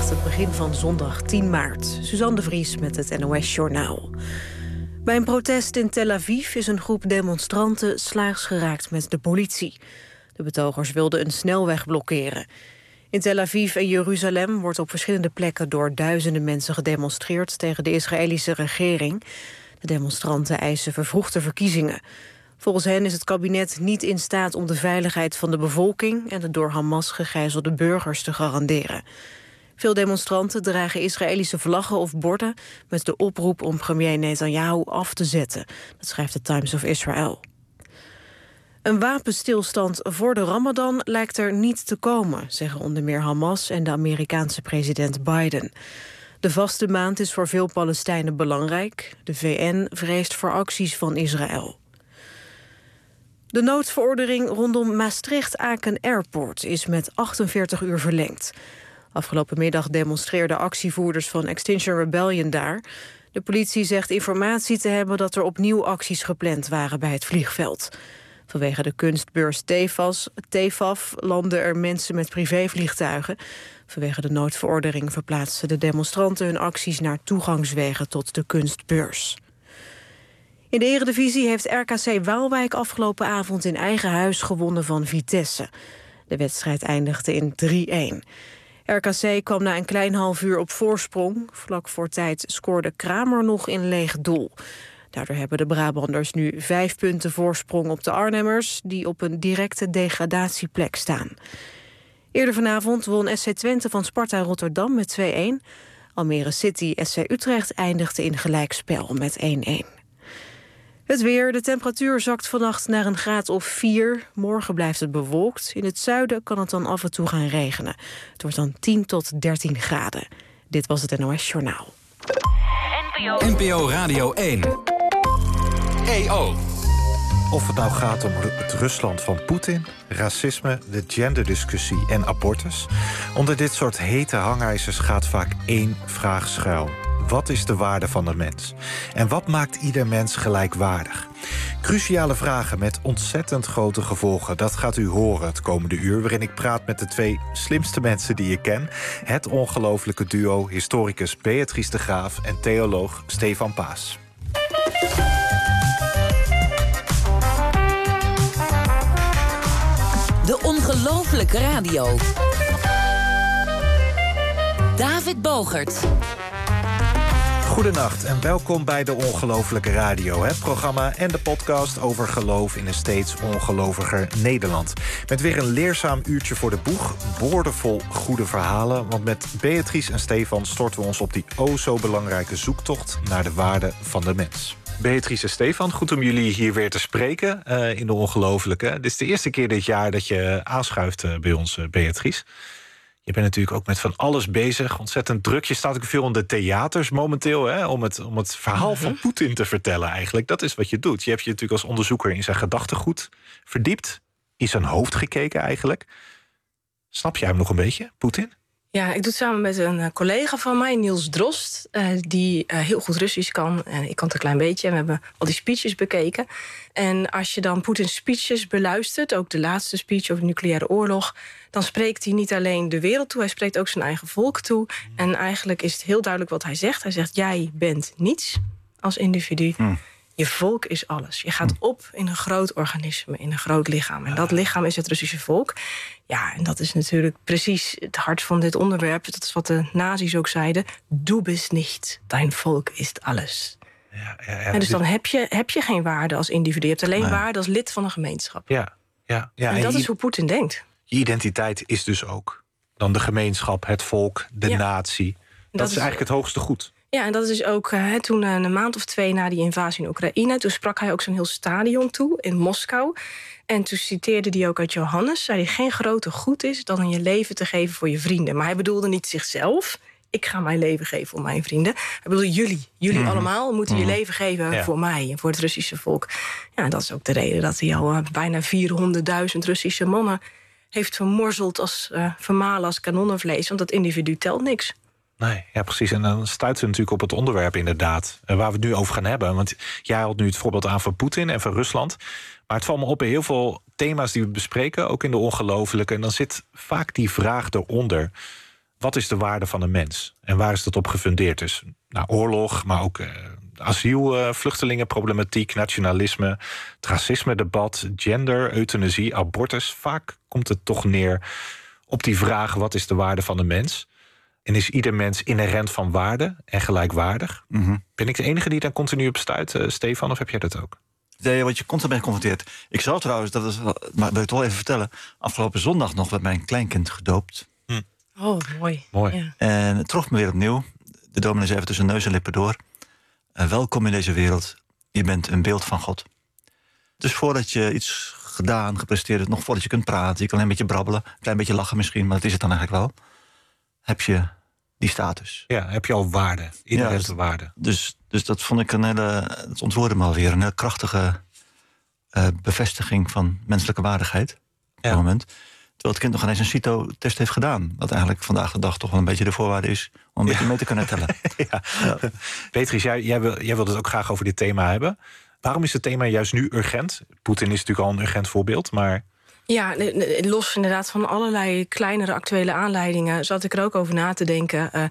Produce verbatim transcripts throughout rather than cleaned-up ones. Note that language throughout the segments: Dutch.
Goedenacht, het begin van zondag tien maart. Suzanne de Vries met het N O S-journaal. Bij een protest in Tel Aviv is een groep demonstranten slaags geraakt met de politie. De betogers wilden een snelweg blokkeren. In Tel Aviv en Jeruzalem wordt op verschillende plekken door duizenden mensen gedemonstreerd tegen de Israëlische regering. De demonstranten eisen vervroegde verkiezingen. Volgens hen is het kabinet niet in staat om de veiligheid van de bevolking en de door Hamas gegijzelde burgers te garanderen. Veel demonstranten dragen Israëlische vlaggen of borden met de oproep om premier Netanyahu af te zetten. Dat schrijft de Times of Israel. Een wapenstilstand voor de Ramadan lijkt er niet te komen, zeggen onder meer Hamas en de Amerikaanse president Biden. De vaste maand is voor veel Palestijnen belangrijk. De V N vreest voor acties van Israël. De noodverordening rondom Maastricht-Aken Airport is met achtenveertig uur verlengd. Afgelopen middag demonstreerden actievoerders van Extinction Rebellion daar. De politie zegt informatie te hebben dat er opnieuw acties gepland waren bij het vliegveld. Vanwege de kunstbeurs T F A S, T F A F landen er mensen met privévliegtuigen. Vanwege de noodverordening verplaatsten de demonstranten hun acties naar toegangswegen tot de kunstbeurs. In de Eredivisie heeft R K C Waalwijk afgelopen avond in eigen huis gewonnen van Vitesse. De wedstrijd eindigde in drie-een. R K C kwam na een klein half uur op voorsprong. Vlak voor tijd scoorde Kramer nog in leeg doel. Daardoor hebben de Brabanders nu vijf punten voorsprong op de Arnhemmers, die op een directe degradatieplek staan. Eerder vanavond won S C Twente van Sparta Rotterdam met twee-een. Almere City S C Utrecht eindigde in gelijkspel met één-één. Het weer, de temperatuur zakt vannacht naar een graad of vier. Morgen blijft het bewolkt. In het zuiden kan het dan af en toe gaan regenen. Het wordt dan tien tot dertien graden. Dit was het N O S-journaal. N P O Radio één. E O. Of het nou gaat om het Rusland van Poetin, racisme, de genderdiscussie en abortus. Onder dit soort hete hangijzers gaat vaak één vraag schuil. Wat is de waarde van de mens? En wat maakt ieder mens gelijkwaardig? Cruciale vragen met ontzettend grote gevolgen. Dat gaat u horen het komende uur, waarin ik praat met de twee slimste mensen die ik ken. Het ongelofelijke duo historicus Beatrice de Graaf en theoloog Stefan Paas. De Ongelofelijke Radio. David Bogert. Goedenacht en welkom bij de Ongelofelijke Radio. Het programma en de podcast over geloof in een steeds ongeloviger Nederland. Met weer een leerzaam uurtje voor de boeg. Boordevol goede verhalen. Want met Beatrice en Stefan storten we ons op die o zo belangrijke zoektocht naar de waarde van de mens. Beatrice en Stefan, goed om jullie hier weer te spreken uh, in de Ongelofelijke. Dit is de eerste keer dit jaar dat je aanschuift uh, bij ons, uh, Beatrice. Je bent natuurlijk ook met van alles bezig, ontzettend druk. Je staat ook veel in de theaters momenteel, hè, om, het, om het verhaal van Poetin te vertellen eigenlijk. Dat is wat je doet. Je hebt je natuurlijk als onderzoeker in zijn gedachtegoed verdiept. In zijn hoofd gekeken eigenlijk. Snap jij hem nog een beetje, Poetin? Ja, ik doe het samen met een collega van mij, Niels Drost, uh, die uh, heel goed Russisch kan. En ik kan het een klein beetje. En we hebben al die speeches bekeken. En als je dan Poetins speeches beluistert, ook de laatste speech over de nucleaire oorlog, dan spreekt hij niet alleen de wereld toe, hij spreekt ook zijn eigen volk toe. En eigenlijk is het heel duidelijk wat hij zegt. Hij zegt, jij bent niets als individu. Hmm. Je volk is alles. Je gaat op in een groot organisme, in een groot lichaam. En dat lichaam is het Russische volk. Ja, en dat is natuurlijk precies het hart van dit onderwerp. Dat is wat de nazi's ook zeiden. Du bist nicht, dein volk ist alles. Ja, ja, ja. En dus dan heb je, heb je geen waarde als individu. Je hebt alleen nee. waarde als lid van een gemeenschap. Ja, ja, ja. En, en dat je, is hoe Poetin denkt. Je identiteit is dus ook dan de gemeenschap, het volk, de ja. natie. Dat, dat is eigenlijk het hoogste goed. Ja, en dat is dus ook uh, toen uh, een maand of twee na die invasie in Oekraïne, toen sprak hij ook zo'n heel stadion toe in Moskou. En toen citeerde hij ook uit Johannes, zei hij, geen groter goed is dan je leven te geven voor je vrienden. Maar hij bedoelde niet zichzelf. Ik ga mijn leven geven voor mijn vrienden. Hij bedoelde jullie. Jullie mm. allemaal moeten mm. je leven geven ja. voor mij en voor het Russische volk. Ja, en dat is ook de reden dat hij al uh, bijna vierhonderdduizend Russische mannen heeft vermorzeld als uh, vermalen als kanonnenvlees. Want dat individu telt niks. Nee, ja, precies. En dan stuiten we natuurlijk op het onderwerp inderdaad, waar we het nu over gaan hebben. Want jij haalt nu het voorbeeld aan van Poetin en van Rusland. Maar het valt me op bij heel veel thema's die we bespreken, ook in de ongelofelijke. En dan zit vaak die vraag eronder. wat is de waarde van een mens? En waar is dat op gefundeerd? Dus nou, oorlog, maar ook uh, asiel, uh, vluchtelingenproblematiek, nationalisme, het racisme-debat, gender, euthanasie, abortus. Vaak komt het toch neer op die vraag: wat is de waarde van een mens? En is ieder mens inherent van waarde en gelijkwaardig? Mm-hmm. Ben ik de enige die daar continu op stuit, uh, Stefan, of heb jij dat ook? Nee, want je constant bent geconfronteerd. Ik zou trouwens, dat is, maar wil ik toch wel even vertellen, afgelopen zondag nog werd mijn kleinkind gedoopt. Hm. Oh, mooi. Mooi. Ja. En het trof me weer opnieuw. De dominee zei even tussen neus en lippen door: Uh, welkom in deze wereld. Je bent een beeld van God. Dus voordat je iets gedaan, gepresteerd hebt, nog voordat je kunt praten, je kan een beetje brabbelen, een klein beetje lachen misschien, maar dat is het dan eigenlijk wel, heb je die status. Ja, heb je al waarde, inherente ja, waarde. Dus, dus dat vond ik een hele, dat ontroerde me alweer, een hele krachtige uh, bevestiging van menselijke waardigheid op ja. dat moment. Terwijl het kind nog ineens een CITO-test heeft gedaan. Wat eigenlijk vandaag de dag toch wel een beetje de voorwaarde is om een ja. beetje mee te kunnen tellen. ja. Ja. Beatrice, jij, jij, wil, jij wilde het ook graag over dit thema hebben. Waarom is het thema juist nu urgent? Poetin is natuurlijk al een urgent voorbeeld, maar... Ja, los inderdaad van allerlei kleinere actuele aanleidingen zat ik er ook over na te denken uh,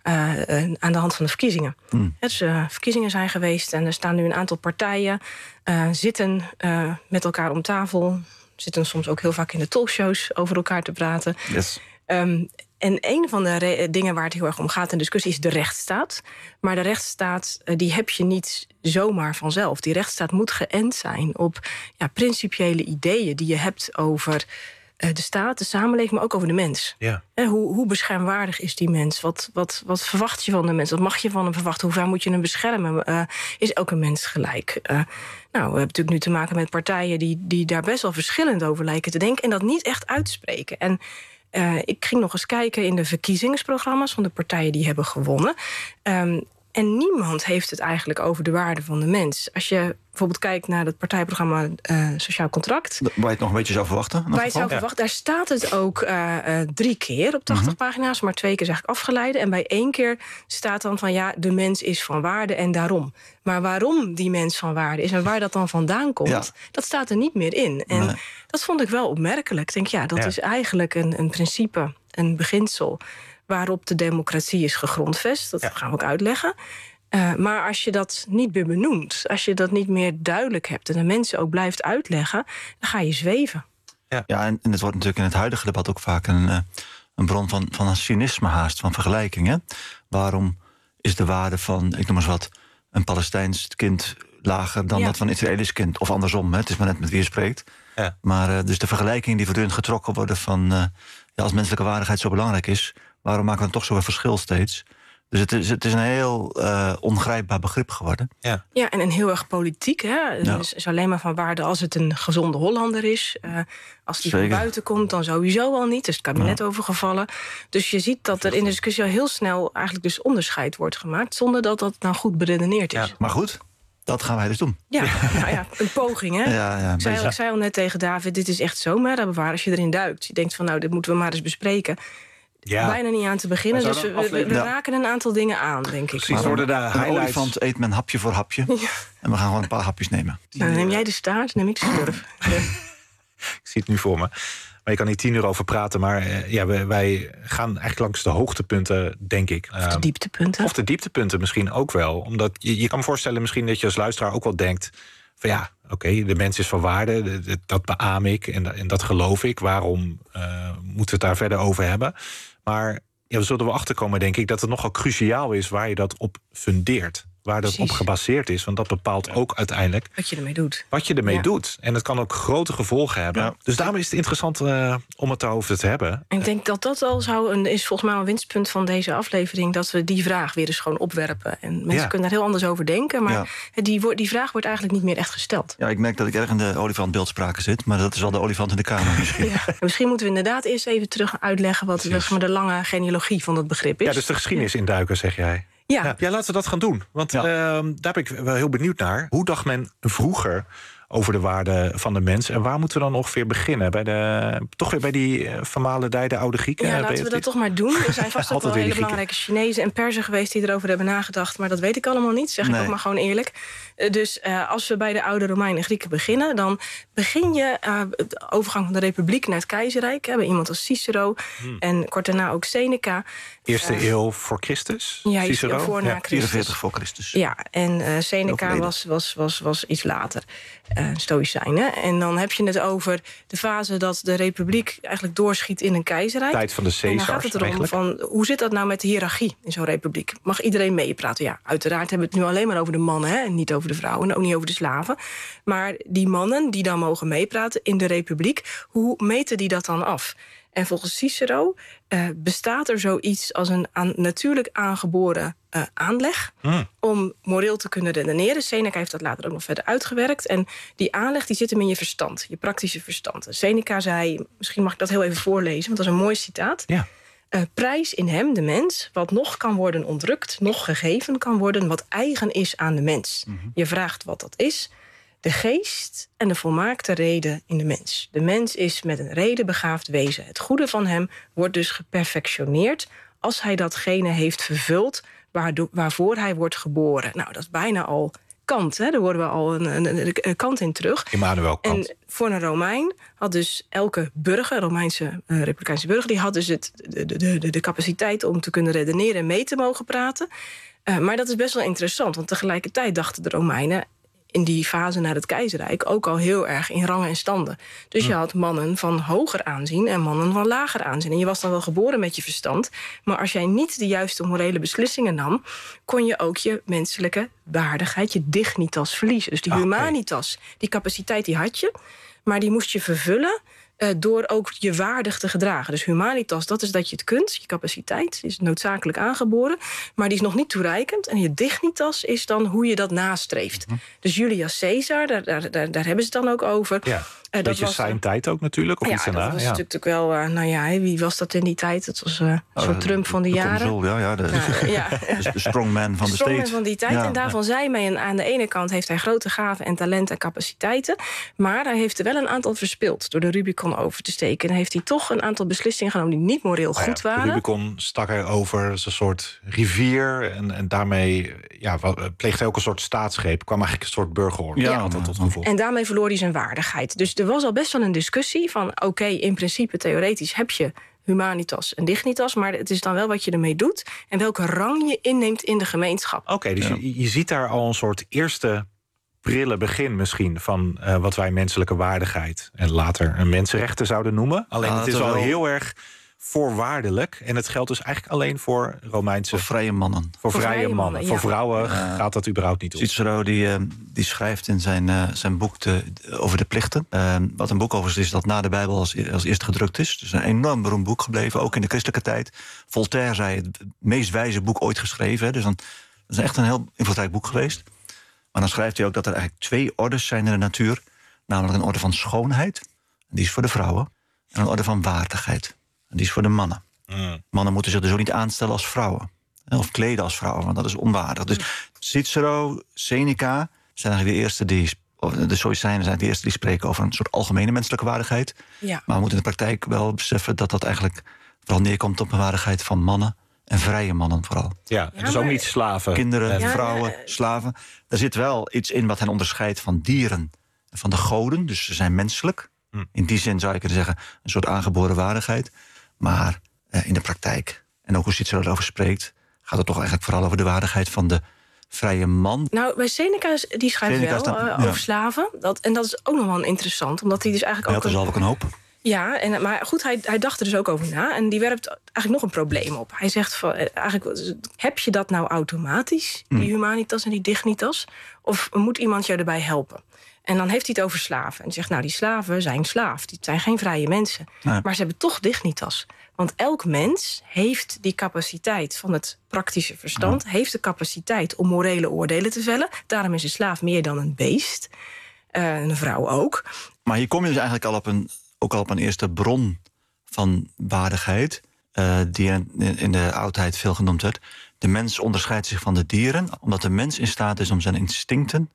uh, aan de hand van de verkiezingen. Mm. Dus, uh, verkiezingen zijn geweest en er staan nu een aantal partijen, uh, zitten uh, met elkaar om tafel, zitten soms ook heel vaak in de talkshows over elkaar te praten. Yes. Um, en een van de re- dingen waar het heel erg om gaat in discussie is de rechtsstaat. Maar de rechtsstaat uh, die heb je niet zomaar vanzelf. Die rechtsstaat moet geënt zijn op ja, principiële ideeën die je hebt over uh, de staat, de samenleving, maar ook over de mens. Ja. Uh, hoe, hoe beschermwaardig is die mens? Wat, wat, wat verwacht je van de mens? Wat mag je van hem verwachten? Hoe ver moet je hem beschermen? Uh, is elke mens gelijk? Uh, nou, we hebben natuurlijk nu te maken met partijen die, die daar best wel verschillend over lijken te denken en dat niet echt uitspreken. En Uh, ik ging nog eens kijken in de verkiezingsprogramma's van de partijen die hebben gewonnen. Um, en niemand heeft het eigenlijk over de waarde van de mens. Als je bijvoorbeeld kijkt naar het partijprogramma uh, Sociaal Contract. Waar je het nog een beetje zou verwachten? Waar je het zou verwachten. Daar staat het ook uh, uh, drie keer op tachtig mm-hmm. pagina's. Maar twee keer is eigenlijk afgeleiden. En bij één keer staat dan van ja, de mens is van waarde en daarom. Maar waarom die mens van waarde is en waar dat dan vandaan komt, ja. dat staat er niet meer in. En nee. dat vond ik wel opmerkelijk. Ik denk ja, dat ja. is eigenlijk een, een principe, een beginsel waarop de democratie is gegrondvest. Dat ja. gaan we ook uitleggen. Uh, maar als je dat niet meer benoemt, als je dat niet meer duidelijk hebt en de mensen ook blijft uitleggen, dan ga je zweven. Ja, ja en, en het wordt natuurlijk in het huidige debat ook vaak een, uh, een bron van, van een cynisme haast, van vergelijking. Hè? Waarom is de waarde van, ik noem eens wat, een Palestijns kind lager dan ja. dat van een Israëlisch kind? Of andersom, hè? Het is maar net met wie je spreekt. Ja. Maar uh, dus de vergelijkingen die voortdurend getrokken worden van uh, ja, als menselijke waardigheid zo belangrijk is, waarom maken we dan toch zo'n verschil steeds? Dus het is, het is een heel uh, ongrijpbaar begrip geworden. Ja, ja en een heel erg politiek. Hè? Ja. Het is alleen maar van waarde als het een gezonde Hollander is. Uh, als die Zeker. van buiten komt, dan sowieso al niet. Dus het kabinet ja. overgevallen. Dus je ziet dat er in de discussie al heel snel eigenlijk dus onderscheid wordt gemaakt, zonder dat dat nou goed beredeneerd is. Ja, maar goed, dat gaan wij dus doen. Ja, nou ja, een poging, hè? Ja, ja, ik, zei, ik zei al net tegen David, dit is echt zo bewaar als je erin duikt. Je denkt van, nou, dit moeten we maar eens bespreken. Ja. Bijna niet aan te beginnen, dus we, we, we ja. raken een aantal dingen aan, denk ik. Precies, worden daar een olifant eet men hapje voor hapje. Ja. En we gaan gewoon een paar hapjes nemen. Nou, dan neem jij de staart, neem ik de schurf. Ik zie het nu voor me. Maar je kan niet tien uur over praten, maar uh, ja, wij, wij gaan eigenlijk langs de hoogtepunten, denk ik. Of de dieptepunten. Of de dieptepunten misschien ook wel. Omdat je, je kan me voorstellen misschien dat je als luisteraar ook wel denkt van ja, oké, okay, de mens is van waarde, dat beaam ik en, en dat geloof ik. Waarom uh, moeten we het daar verder over hebben? Maar ja, we zullen er wel achterkomen, denk ik, dat het nogal cruciaal is waar je dat op fundeert. Waar dat Precies. op gebaseerd is. Want dat bepaalt ook uiteindelijk wat je ermee doet. Wat je ermee ja. doet. En het kan ook grote gevolgen hebben. Ja. Dus daarom is het interessant uh, om het daarover te hebben. En ik denk dat dat al zou een, is volgens mij een winstpunt van deze aflevering, dat we die vraag weer eens gewoon opwerpen. En mensen ja. kunnen er heel anders over denken. Maar ja. die, die vraag wordt eigenlijk niet meer echt gesteld. Ja, ik merk dat ik erg in de olifantbeeldspraken zit. Maar dat is al de olifant in de kamer misschien. Ja. Misschien moeten we inderdaad eerst even terug uitleggen wat de, de lange genealogie van het begrip is. Ja, dus de geschiedenis ja. induiken, zeg jij. Ja. Ja, laten we dat gaan doen. Want ja. uh, daar ben ik wel heel benieuwd naar. Hoe dacht men vroeger over de waarde van de mens. En waar moeten we dan ongeveer beginnen? Bij de, toch weer bij die uh, vermalendijde oude Grieken? Ja, laten we dat toch maar doen. Er zijn vast ook wel hele belangrijke Chinezen en Perzen geweest die erover hebben nagedacht. Maar dat weet ik allemaal niet, zeg nee. ik ook maar gewoon eerlijk. Uh, dus uh, als we bij de oude Romeinen en Grieken beginnen, dan begin je uh, de overgang van de republiek naar het keizerrijk. We hebben iemand als Cicero hmm. en kort daarna ook Seneca. Eerste uh, eeuw voor Christus? Ja, eerste eeuw voor na ja, Christus. vierenveertig voor Christus. Ja, en uh, Seneca was, was, was, was iets later. Uh, Stoïcijnen. En dan heb je het over de fase dat de republiek eigenlijk doorschiet in een keizerrijk. Tijd van de Caesars. En dan gaat het erom van, hoe zit dat nou met de hiërarchie in zo'n republiek? Mag iedereen meepraten? Ja, uiteraard hebben we het nu alleen maar over de mannen, hè, en niet over de vrouwen, en ook niet over de slaven. Maar die mannen die dan mogen meepraten in de republiek, hoe meten die dat dan af? En volgens Cicero uh, bestaat er zoiets als een aan, natuurlijk aangeboren uh, aanleg mm. om moreel te kunnen redeneren. Seneca heeft dat later ook nog verder uitgewerkt. En die aanleg die zit hem in je verstand, je praktische verstand. Seneca zei, misschien mag ik dat heel even voorlezen, want dat is een mooi citaat. Ja. Uh, prijs in hem, de mens, wat nog kan worden ontrukt, nog gegeven kan worden, wat eigen is aan de mens. Mm-hmm. Je vraagt wat dat is. De geest en de volmaakte reden in de mens. De mens is met een reden begaafd wezen. Het goede van hem wordt dus geperfectioneerd als hij datgene heeft vervuld waardoor, waarvoor hij wordt geboren. Nou, dat is bijna al Kant, hè? Daar horen we al een, een, een, een Kant in terug. Immanuel Kant. En voor een Romein had dus elke burger, Romeinse uh, republikeinse burger, die had dus het, de, de, de, de capaciteit om te kunnen redeneren en mee te mogen praten. Uh, maar dat is best wel interessant, want tegelijkertijd dachten de Romeinen in die fase naar het keizerrijk ook al heel erg in rangen en standen. Dus hm. je had mannen van hoger aanzien en mannen van lager aanzien. En je was dan wel geboren met je verstand, maar als jij niet de juiste morele beslissingen nam, kon je ook je menselijke waardigheid, je dignitas verliezen. Dus die ah, humanitas, okay. die capaciteit die had je, maar die moest je vervullen Uh, door ook je waardig te gedragen. Dus humanitas, dat is dat je het kunt. Je capaciteit is noodzakelijk aangeboren, maar die is nog niet toereikend. En je dignitas is dan hoe je dat nastreeft. Mm-hmm. Dus Julius Caesar, daar, daar, daar, daar hebben ze het dan ook over. Ja. Uh, dat was zijn uh, tijd ook natuurlijk, of ja, iets daarna. Dat was ja. natuurlijk wel, uh, nou ja, wie was dat in die tijd? Dat was uh, een oh, soort Trump van de, de jaren. Consul, ja, ja, de, uh, ja. de, de strongman van de, de strongman state. van die tijd. Ja, en daarvan ja. zei men, aan de ene kant heeft hij grote gaven en talenten en capaciteiten, maar hij heeft er wel een aantal verspild door de Rubicon over te steken. En heeft hij toch een aantal beslissingen genomen die niet moreel nou goed ja, waren. De Rubicon stak er over als een soort rivier en, en daarmee ja, pleegde hij ook een soort staatsgreep. Kwam eigenlijk een soort burgeroorlog. Ja, ja, tot gevolg. En daarmee verloor hij zijn waardigheid. Dus er was al best wel een discussie van oké, okay, in principe theoretisch heb je humanitas en dignitas, maar het is dan wel wat je ermee doet en welke rang je inneemt in de gemeenschap. Oké, okay, dus ja. je, je ziet daar al een soort eerste prille begin misschien van uh, wat wij menselijke waardigheid en later een mensenrechten zouden noemen. Alleen ja, het is al wel heel erg voorwaardelijk. En het geldt dus eigenlijk alleen voor Romeinse... Voor vrije mannen. Voor, voor vrije, vrije mannen. mannen ja. Voor vrouwen uh, gaat dat überhaupt niet op. Cicero die, uh, die schrijft in zijn, uh, zijn boek de, de, over de plichten. Uh, wat een boek over is, is dat na de Bijbel als, als eerste gedrukt is. Dus een enorm beroemd boek gebleven, ook in de christelijke tijd. Voltaire zei het meest wijze boek ooit geschreven. Hè. Dus dan, dat is echt een heel invloedrijk boek geweest. Maar dan schrijft hij ook dat er eigenlijk twee ordes zijn in de natuur. Namelijk een orde van schoonheid. Die is voor de vrouwen. En een orde van waardigheid. En die is voor de mannen. Mm. Mannen moeten zich dus ook niet aanstellen als vrouwen. Of kleden als vrouwen, want dat is onwaardig. Dus Cicero, Seneca zijn eigenlijk de eerste die... De Stoïcijnen zijn de eerste die spreken over een soort algemene menselijke waardigheid. Ja. Maar we moeten in de praktijk wel beseffen dat dat eigenlijk vooral neerkomt op een waardigheid van mannen. En vrije mannen vooral. Ja, ja dus maar... ook niet slaven. Kinderen, ja, vrouwen, ja. slaven. Er zit wel iets in wat hen onderscheidt van dieren en van de goden. Dus ze zijn menselijk. Hm. In die zin zou je kunnen zeggen een soort aangeboren waardigheid. Maar eh, in de praktijk, en ook hoe Cicero erover spreekt, gaat het toch eigenlijk vooral over de waardigheid van de vrije man. Nou, bij Seneca, die schrijft Seneca wel staat, uh, over ja. slaven. Dat, en dat is ook nog wel interessant, omdat hij dus eigenlijk hij ook... Hij had er zelf ook een hoop. Ja, en, maar goed, hij, hij dacht er dus ook over na. En die werpt eigenlijk nog een probleem op. Hij zegt, van, eigenlijk, heb je dat nou automatisch, die humanitas en die dignitas? Of moet iemand jou erbij helpen? En dan heeft hij het over slaven. En hij zegt, nou, die slaven zijn slaaf. Die zijn geen vrije mensen. Nee. Maar ze hebben toch dignitas. Want elk mens heeft die capaciteit van het praktische verstand... Ja. heeft de capaciteit om morele oordelen te vellen. Daarom is een slaaf meer dan een beest. Uh, een vrouw ook. Maar hier kom je dus eigenlijk al op een... ook al op een eerste bron van waardigheid, uh, die in, in de oudheid veel genoemd werd. De mens onderscheidt zich van de dieren, omdat de mens in staat is om zijn instincten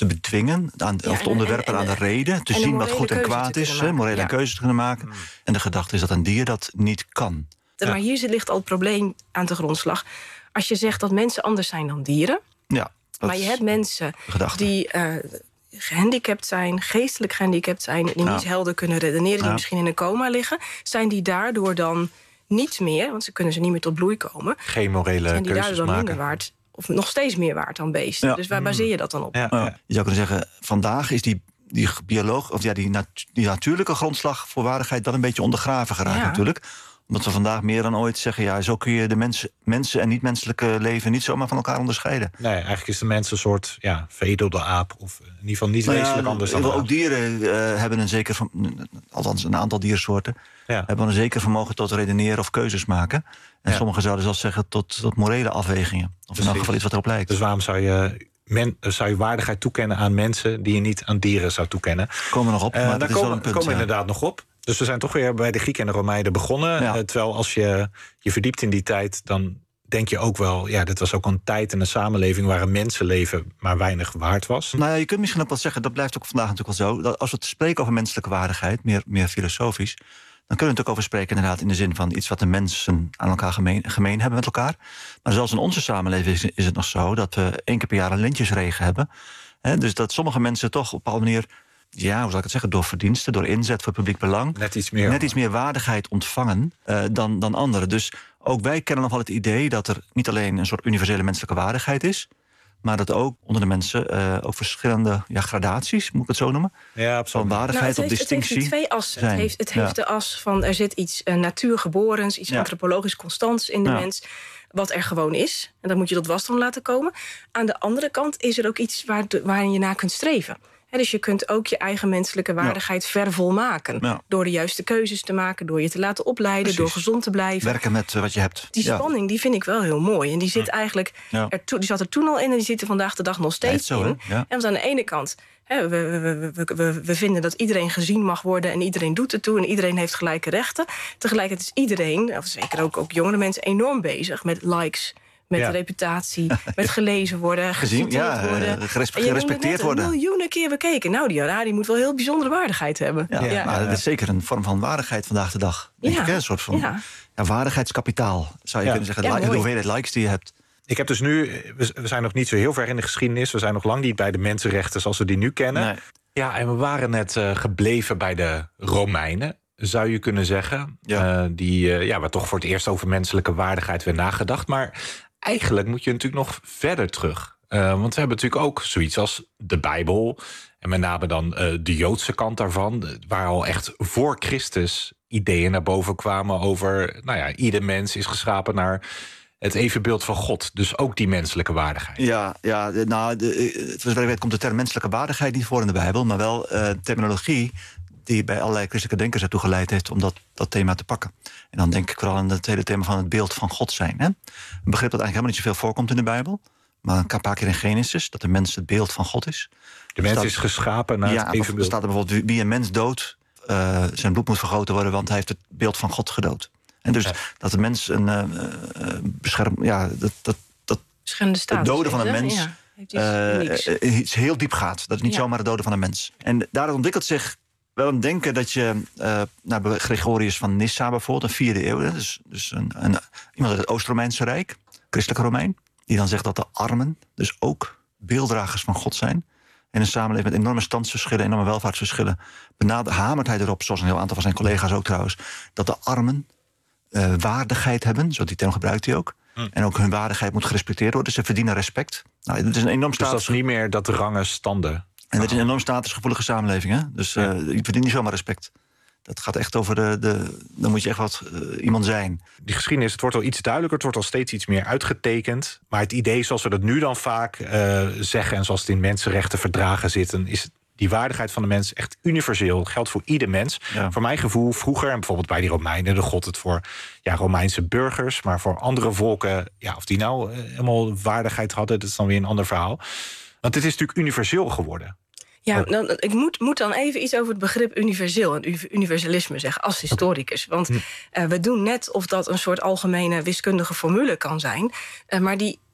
te bedwingen, aan, Ja, of te en- onderwerpen en- en- aan de reden, te en een zien wat morele goed en keuze kwaad te is, kunnen hè, morele maken, ja. keuzes te kunnen maken. En de gedachte is dat een dier dat niet kan. De- Maar hier zit- ligt al het probleem aan de grondslag. Als je zegt dat mensen anders zijn dan dieren, Ja, dat maar je is hebt mensen de gedachte. die uh, gehandicapt zijn, geestelijk gehandicapt zijn, die Ja. niet helder kunnen redeneren, die Ja. misschien in een coma liggen, zijn die daardoor dan niet meer, want ze kunnen ze niet meer tot bloei komen, Geen morele zijn die keuzes daardoor dan minder maken. waard, of nog steeds meer waard dan beesten. Ja. Dus waar baseer je dat dan op? Ja, Ja, ja. je zou kunnen zeggen, vandaag is die, die bioloog, of ja, die, nat- die natuurlijke grondslag voor waardigheid dan een beetje ondergraven geraakt Ja. natuurlijk. Omdat we vandaag meer dan ooit zeggen, ja, zo kun je de mensen, mensen en niet-menselijke leven niet zomaar van elkaar onderscheiden. Nee, eigenlijk is de mens een soort ja, veredelde aap. Of in ieder geval niet Nou ja, wezenlijk anders dan ook een aap. dieren uh, hebben een zeker, verm- althans een aantal diersoorten, Ja. hebben een zeker vermogen tot redeneren of keuzes maken. En Ja. sommigen zouden zelfs zeggen tot, tot morele afwegingen. Of in elk Precies. geval iets wat erop lijkt. Dus waarom zou je, men, zou je waardigheid toekennen aan mensen die je niet aan dieren zou toekennen? Komen we nog op, Uh, maar daar dat is wel komen, een punt. komen we ja. inderdaad nog op. Dus we zijn toch weer bij de Grieken en de Romeinen begonnen. Ja. Uh, terwijl als je je verdiept in die tijd, dan denk je ook wel, ja, dit was ook een tijd en een samenleving waar een mensenleven maar weinig waard was. Nou ja, je kunt misschien ook wel zeggen, dat blijft ook vandaag natuurlijk wel zo, dat als we het spreken over menselijke waardigheid, meer, meer filosofisch, dan kunnen we het ook over spreken inderdaad in de zin van iets wat de mensen aan elkaar gemeen, gemeen hebben met elkaar. Maar zelfs in onze samenleving is, is het nog zo dat we één keer per jaar een lintjesregen hebben. He, dus dat sommige mensen toch op een bepaalde manier, ja, hoe zal ik het zeggen, door verdiensten, door inzet voor publiek belang, Net iets meer. net iets meer waardigheid ontvangen uh, dan, dan anderen. Dus ook wij kennen nog wel het idee dat er niet alleen een soort universele menselijke waardigheid is, maar dat ook onder de mensen uh, ook verschillende ja, gradaties, moet ik het zo noemen, Ja, van absoluut. waardigheid Nou, of het heeft, het distinctie. heeft twee assen. zijn. Het heeft, het Ja. heeft de as van er zit iets uh, natuurgeborens, iets Ja. antropologisch constants in de Ja. mens, wat er gewoon is. En dan moet je tot wasdom laten komen. Aan de andere kant is er ook iets waar, waarin je naar kunt streven. He, dus je kunt ook je eigen menselijke waardigheid vervolmaken. Ja. Door de juiste keuzes te maken, door je te laten opleiden, Precies. door gezond te blijven. Werken met uh, wat je hebt. Die Ja. spanning die vind ik wel heel mooi. En die zit eigenlijk Ja. er to- die zat er toen al in en die zit er vandaag de dag nog steeds Heet zo, in. hè? Ja. En want aan de ene kant, hè, we, we, we, we, we vinden dat iedereen gezien mag worden en iedereen doet het toe en iedereen heeft gelijke rechten. Tegelijkertijd is iedereen, of zeker ook, ook jongere mensen, enorm bezig met likes, met Ja. reputatie, met gelezen worden, Gezien, geciteerd ja, worden. uh, gerespe- En je noemde het gerespecteerd net, worden. miljoenen keer bekeken. Nou, die Harari moet wel heel bijzondere waardigheid hebben. Ja, Ja. maar dat is zeker een vorm van waardigheid vandaag de dag. Denk Ja. ik, hè? Een soort van Ja. ja, waardigheidskapitaal, zou je Ja. kunnen zeggen. Ja, Li- de mooi. hoeveelheid likes die je hebt. Ik heb dus nu, we we zijn nog niet zo heel ver in de geschiedenis. We zijn nog lang niet bij de mensenrechten zoals we die nu kennen. Nee. Ja, en we waren net uh, gebleven bij de Romeinen, zou je kunnen zeggen. Ja. Uh, die, uh, ja, waar toch voor het eerst over menselijke waardigheid werd nagedacht. Maar eigenlijk moet je natuurlijk nog verder terug. Uh, want we hebben natuurlijk ook zoiets als de Bijbel. En met name dan uh, de Joodse kant daarvan. Waar al echt voor Christus ideeën naar boven kwamen over, nou ja, ieder mens is geschapen naar het evenbeeld van God. Dus ook die menselijke waardigheid. Ja, ja de, nou, de, voor zover ik weet komt de term menselijke waardigheid niet voor in de Bijbel, maar wel uh, terminologie die bij allerlei christelijke denkers ertoe geleid heeft om dat, dat thema te pakken. En dan denk ik vooral aan het hele thema van het beeld van God zijn. Hè? Een begrip dat eigenlijk helemaal niet zoveel voorkomt in de Bijbel, maar een paar keer in Genesis, dat de mens het beeld van God is. De mens staat, is geschapen naar ja, het er evenbeeld. staat er bijvoorbeeld wie een mens doodt, uh, zijn bloed moet vergoten worden, want hij heeft het beeld van God gedood. En dus Ja. dat de mens een uh, uh, bescherm, ja, dat, dat, dat Verschillende het status. doden van een heeft, hè? mens Ja, heeft iets uh, unieks. iets heel diep gaat. Dat is niet Ja. zomaar het doden van een mens. En daarom ontwikkelt zich wel een denken dat je, uh, nou, Gregorius van Nyssa bijvoorbeeld, een vierde eeuw, hè, dus, dus een, een, iemand uit het Oost-Romeinse Rijk, christelijke Romein, die dan zegt dat de armen dus ook beelddragers van God zijn. In een samenleving met enorme standsverschillen, enorme welvaartsverschillen, benadert, hamert hij erop, zoals een heel aantal van zijn collega's ook trouwens, dat de armen uh, waardigheid hebben, zo die term gebruikt hij ook. Hm. En ook hun waardigheid moet gerespecteerd worden. Ze verdienen respect. Nou, het is een enorm Dus dat status... is niet meer dat de rangen standen. En het is een enorm statusgevoelige samenleving. Hè? Dus uh, je verdient niet zomaar respect. Dat gaat echt over de... de dan moet je echt wat uh, iemand zijn. Die geschiedenis, het wordt al iets duidelijker, het wordt al steeds iets meer uitgetekend. Maar het idee zoals we dat nu dan vaak uh, zeggen, en zoals het in mensenrechtenverdragen zitten, is die waardigheid van de mens echt universeel. Het geldt voor ieder mens. Ja. Voor mijn gevoel vroeger, en bijvoorbeeld bij die Romeinen, de god het voor ja, Romeinse burgers, maar voor andere volken, ja, of die nou uh, helemaal waardigheid hadden, dat is dan weer een ander verhaal. Want het is natuurlijk universeel geworden. Ja, dan, ik moet, moet dan even iets over het begrip universeel en universalisme zeggen als historicus. Want uh, we doen net of dat een soort algemene wiskundige formule kan zijn. Uh, maar die,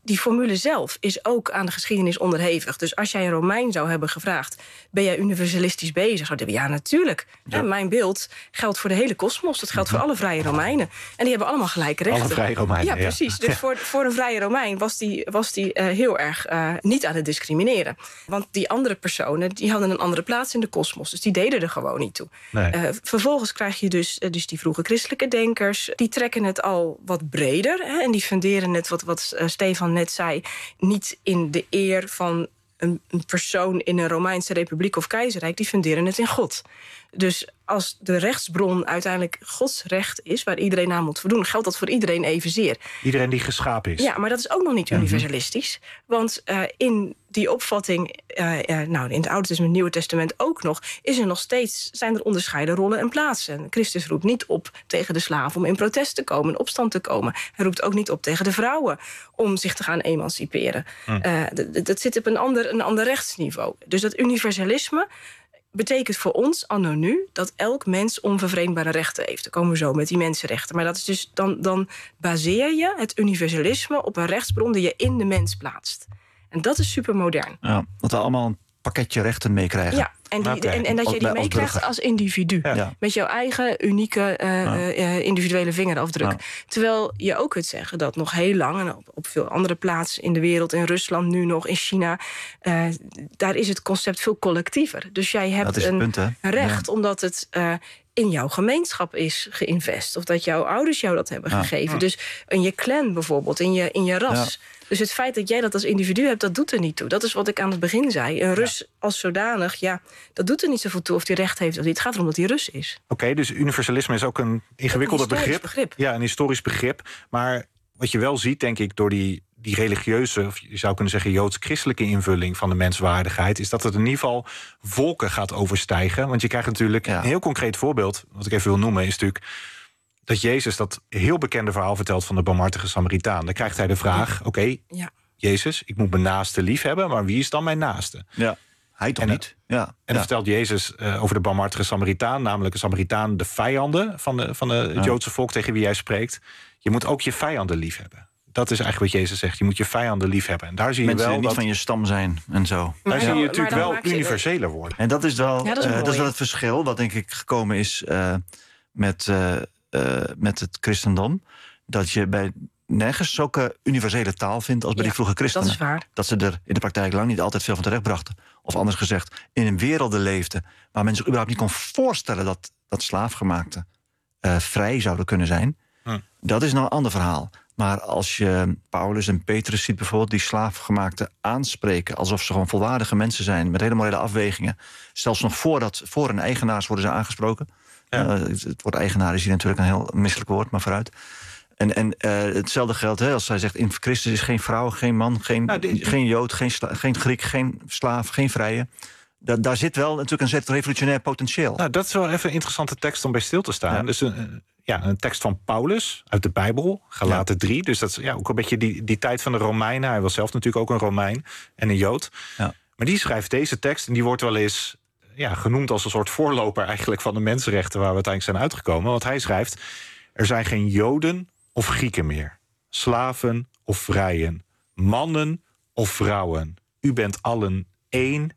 die formule zelf is ook aan de geschiedenis onderhevig. Dus als jij een Romein zou hebben gevraagd, ben jij universalistisch bezig? Zou die, ja, natuurlijk. Ja. En mijn beeld geldt voor de hele kosmos. Dat geldt voor alle vrije Romeinen. En die hebben allemaal gelijke rechten. Alle vrije Romeinen, ja. precies. Ja. Dus ja. Voor, voor een vrije Romein was die, was die uh, heel erg uh, niet aan het discrimineren. Want die andere personen, die hadden een andere plaats in de kosmos. Dus die deden er gewoon niet toe. Nee. Uh, vervolgens krijg je dus, uh, dus die vroege christelijke denkers. Die trekken het al wat breder. Hè, en die funderen het, wat, wat uh, Stefan net zei, niet in de eer van een, een persoon in een Romeinse republiek of keizerrijk. Die funderen het in God. Dus als de rechtsbron uiteindelijk Gods recht is, waar iedereen aan moet voldoen, geldt dat voor iedereen evenzeer. Iedereen die geschapen is. Ja, maar dat is ook nog niet universalistisch. Want uh, in die opvatting, uh, uh, nou, in het Oude Testament, het Nieuwe Testament ook nog, is er nog steeds, zijn er onderscheiden rollen en plaatsen. Christus roept niet op tegen de slaven om in protest te komen, in opstand te komen. Hij roept ook niet op tegen de vrouwen om zich te gaan emanciperen. Hm. Uh, dat, dat zit op een ander, een ander rechtsniveau. Dus dat universalisme betekent voor ons anno nu dat elk mens onvervreemdbare rechten heeft. Dan komen we zo met die mensenrechten. Maar dat is dus dan, dan baseer je het universalisme op een rechtsbron die je in de mens plaatst. En dat is supermodern. Ja, dat we allemaal een pakketje rechten meekrijgen. Ja, en, die, okay. en, en dat je die meekrijgt als individu. Ja. Met jouw eigen unieke uh, ja. uh, individuele vingerafdruk. Ja. Terwijl je ook kunt zeggen dat nog heel lang, en op, op veel andere plaatsen in de wereld, in Rusland nu nog, in China, uh, daar is het concept veel collectiever. Dus jij hebt een punt, recht, ja. omdat het Uh, in jouw gemeenschap is geïnvest. Of dat jouw ouders jou dat hebben ja. gegeven. Ja. Dus in je clan bijvoorbeeld, in je, in je ras. Ja. Dus het feit dat jij dat als individu hebt, dat doet er niet toe. Dat is wat ik aan het begin zei. Een Rus ja. als zodanig, ja, dat doet er niet zoveel toe of hij recht heeft of niet. Het gaat erom dat hij Rus is. Oké, okay, dus universalisme is ook een ingewikkelder een begrip. begrip. Ja, een historisch begrip. Maar wat je wel ziet, denk ik, door die, die religieuze, of je zou kunnen zeggen joods-christelijke invulling van de menswaardigheid, is dat het in ieder geval volken gaat overstijgen. Want je krijgt natuurlijk ja. een heel concreet voorbeeld, wat ik even wil noemen, is natuurlijk dat Jezus dat heel bekende verhaal vertelt van de barmhartige Samaritaan. Dan krijgt hij de vraag, oké, okay, ja. Jezus, ik moet mijn naaste lief hebben, maar wie is dan mijn naaste? Ja. Hij toch en, niet? Ja. En dan ja. vertelt Jezus uh, over de barmhartige Samaritaan, namelijk een Samaritaan, de vijanden van, de, van de, het ja. Joodse volk tegen wie jij spreekt. Je moet ook je vijanden lief hebben. Dat is eigenlijk wat Jezus zegt. Je moet je vijanden lief hebben. En daar zie je Mensen wel die niet dat van je stam zijn en zo. Daar ja, zie je maar, natuurlijk maar wel universeler worden. En dat is wel, ja, dat is, uh, dat is wel het verschil wat denk ik gekomen is uh, met, uh, uh, met het christendom. Dat je bij nergens zulke universele taal vindt als bij ja, die vroege christenen. Dat is waar. Dat ze er in de praktijk lang niet altijd veel van terecht brachten. Of anders gezegd, in een werelden leefden waar men zich überhaupt niet kon voorstellen dat, dat slaafgemaakten uh, vrij zouden kunnen zijn. Hm. Dat is nou een ander verhaal. Maar als je Paulus en Petrus ziet bijvoorbeeld, die slaafgemaakten aanspreken alsof ze gewoon volwaardige mensen zijn, met hele morele afwegingen. Zelfs nog voordat, voor hun eigenaars worden ze aangesproken. Ja. Uh, het woord eigenaar is hier natuurlijk een heel misselijk woord, maar vooruit. En, en uh, hetzelfde geldt, hè, als zij zegt, in Christus is geen vrouw, geen man, geen, nou, die, die... geen Jood, geen, sla, geen Griek, geen slaaf, geen vrije. Da, daar zit wel natuurlijk een zet revolutionair potentieel. Nou, dat is wel even een interessante tekst om bij stil te staan. Ja. Dus een, ja, een tekst van Paulus uit de Bijbel, Galaten ja. drie. Dus dat is ja, ook een beetje die, die tijd van de Romeinen. Hij was zelf natuurlijk ook een Romein en een Jood. Ja. Maar die schrijft deze tekst en die wordt wel eens ja, genoemd als een soort voorloper eigenlijk van de mensenrechten waar we uiteindelijk zijn uitgekomen. Want hij schrijft, er zijn geen Joden of Grieken meer, slaven of vrijen, mannen of vrouwen. U bent allen één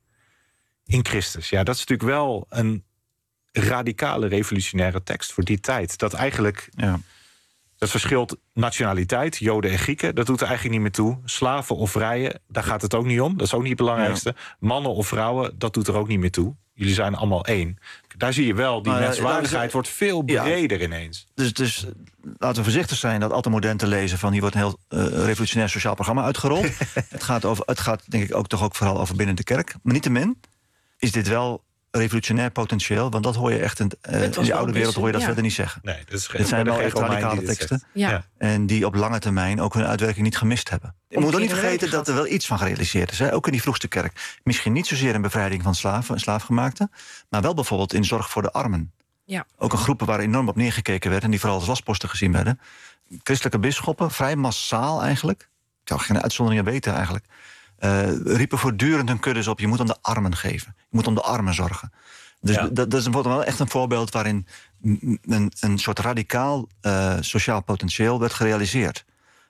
in Christus. Ja, dat is natuurlijk wel een radicale revolutionaire tekst voor die tijd. Dat eigenlijk, ja. dat verschilt nationaliteit, Joden en Grieken, dat doet er eigenlijk niet meer toe. Slaven of vrijen, daar gaat het ook niet om. Dat is ook niet het belangrijkste. Ja. Mannen of vrouwen, dat doet er ook niet meer toe. Jullie zijn allemaal één. Daar zie je wel, die nou, menswaardigheid is, wordt veel breder ja. ineens. Dus, dus laten we voorzichtig zijn dat altijd modern te lezen van hier wordt een heel uh, revolutionair sociaal programma uitgerold. het, gaat over, het gaat denk ik ook toch ook vooral over binnen de kerk. Maar niettemin is dit wel revolutionair potentieel, want dat hoor je echt in, uh, in die oude wereld hoor je dat ja. verder niet zeggen. Nee, dat is dit zijn wel echt radicale teksten. Ja. En die op lange termijn ook hun uitwerking niet gemist hebben. Je moet ook niet vergeten dat er wel iets van gerealiseerd is. Hè? Ook in die vroegste kerk. Misschien niet zozeer een bevrijding van slaven, slaafgemaakten, maar wel bijvoorbeeld in zorg voor de armen. Ja. Ook een groepen waar enorm op neergekeken werd en die vooral als lastposten gezien werden. Christelijke bisschoppen, vrij massaal eigenlijk. Ik zou geen uitzonderingen weten eigenlijk. Uh, riepen voortdurend hun kuddes op, je moet om de armen geven. Je moet om de armen zorgen. Dus ja. dat, dat is wel echt een voorbeeld waarin een, een soort radicaal uh, sociaal potentieel werd gerealiseerd.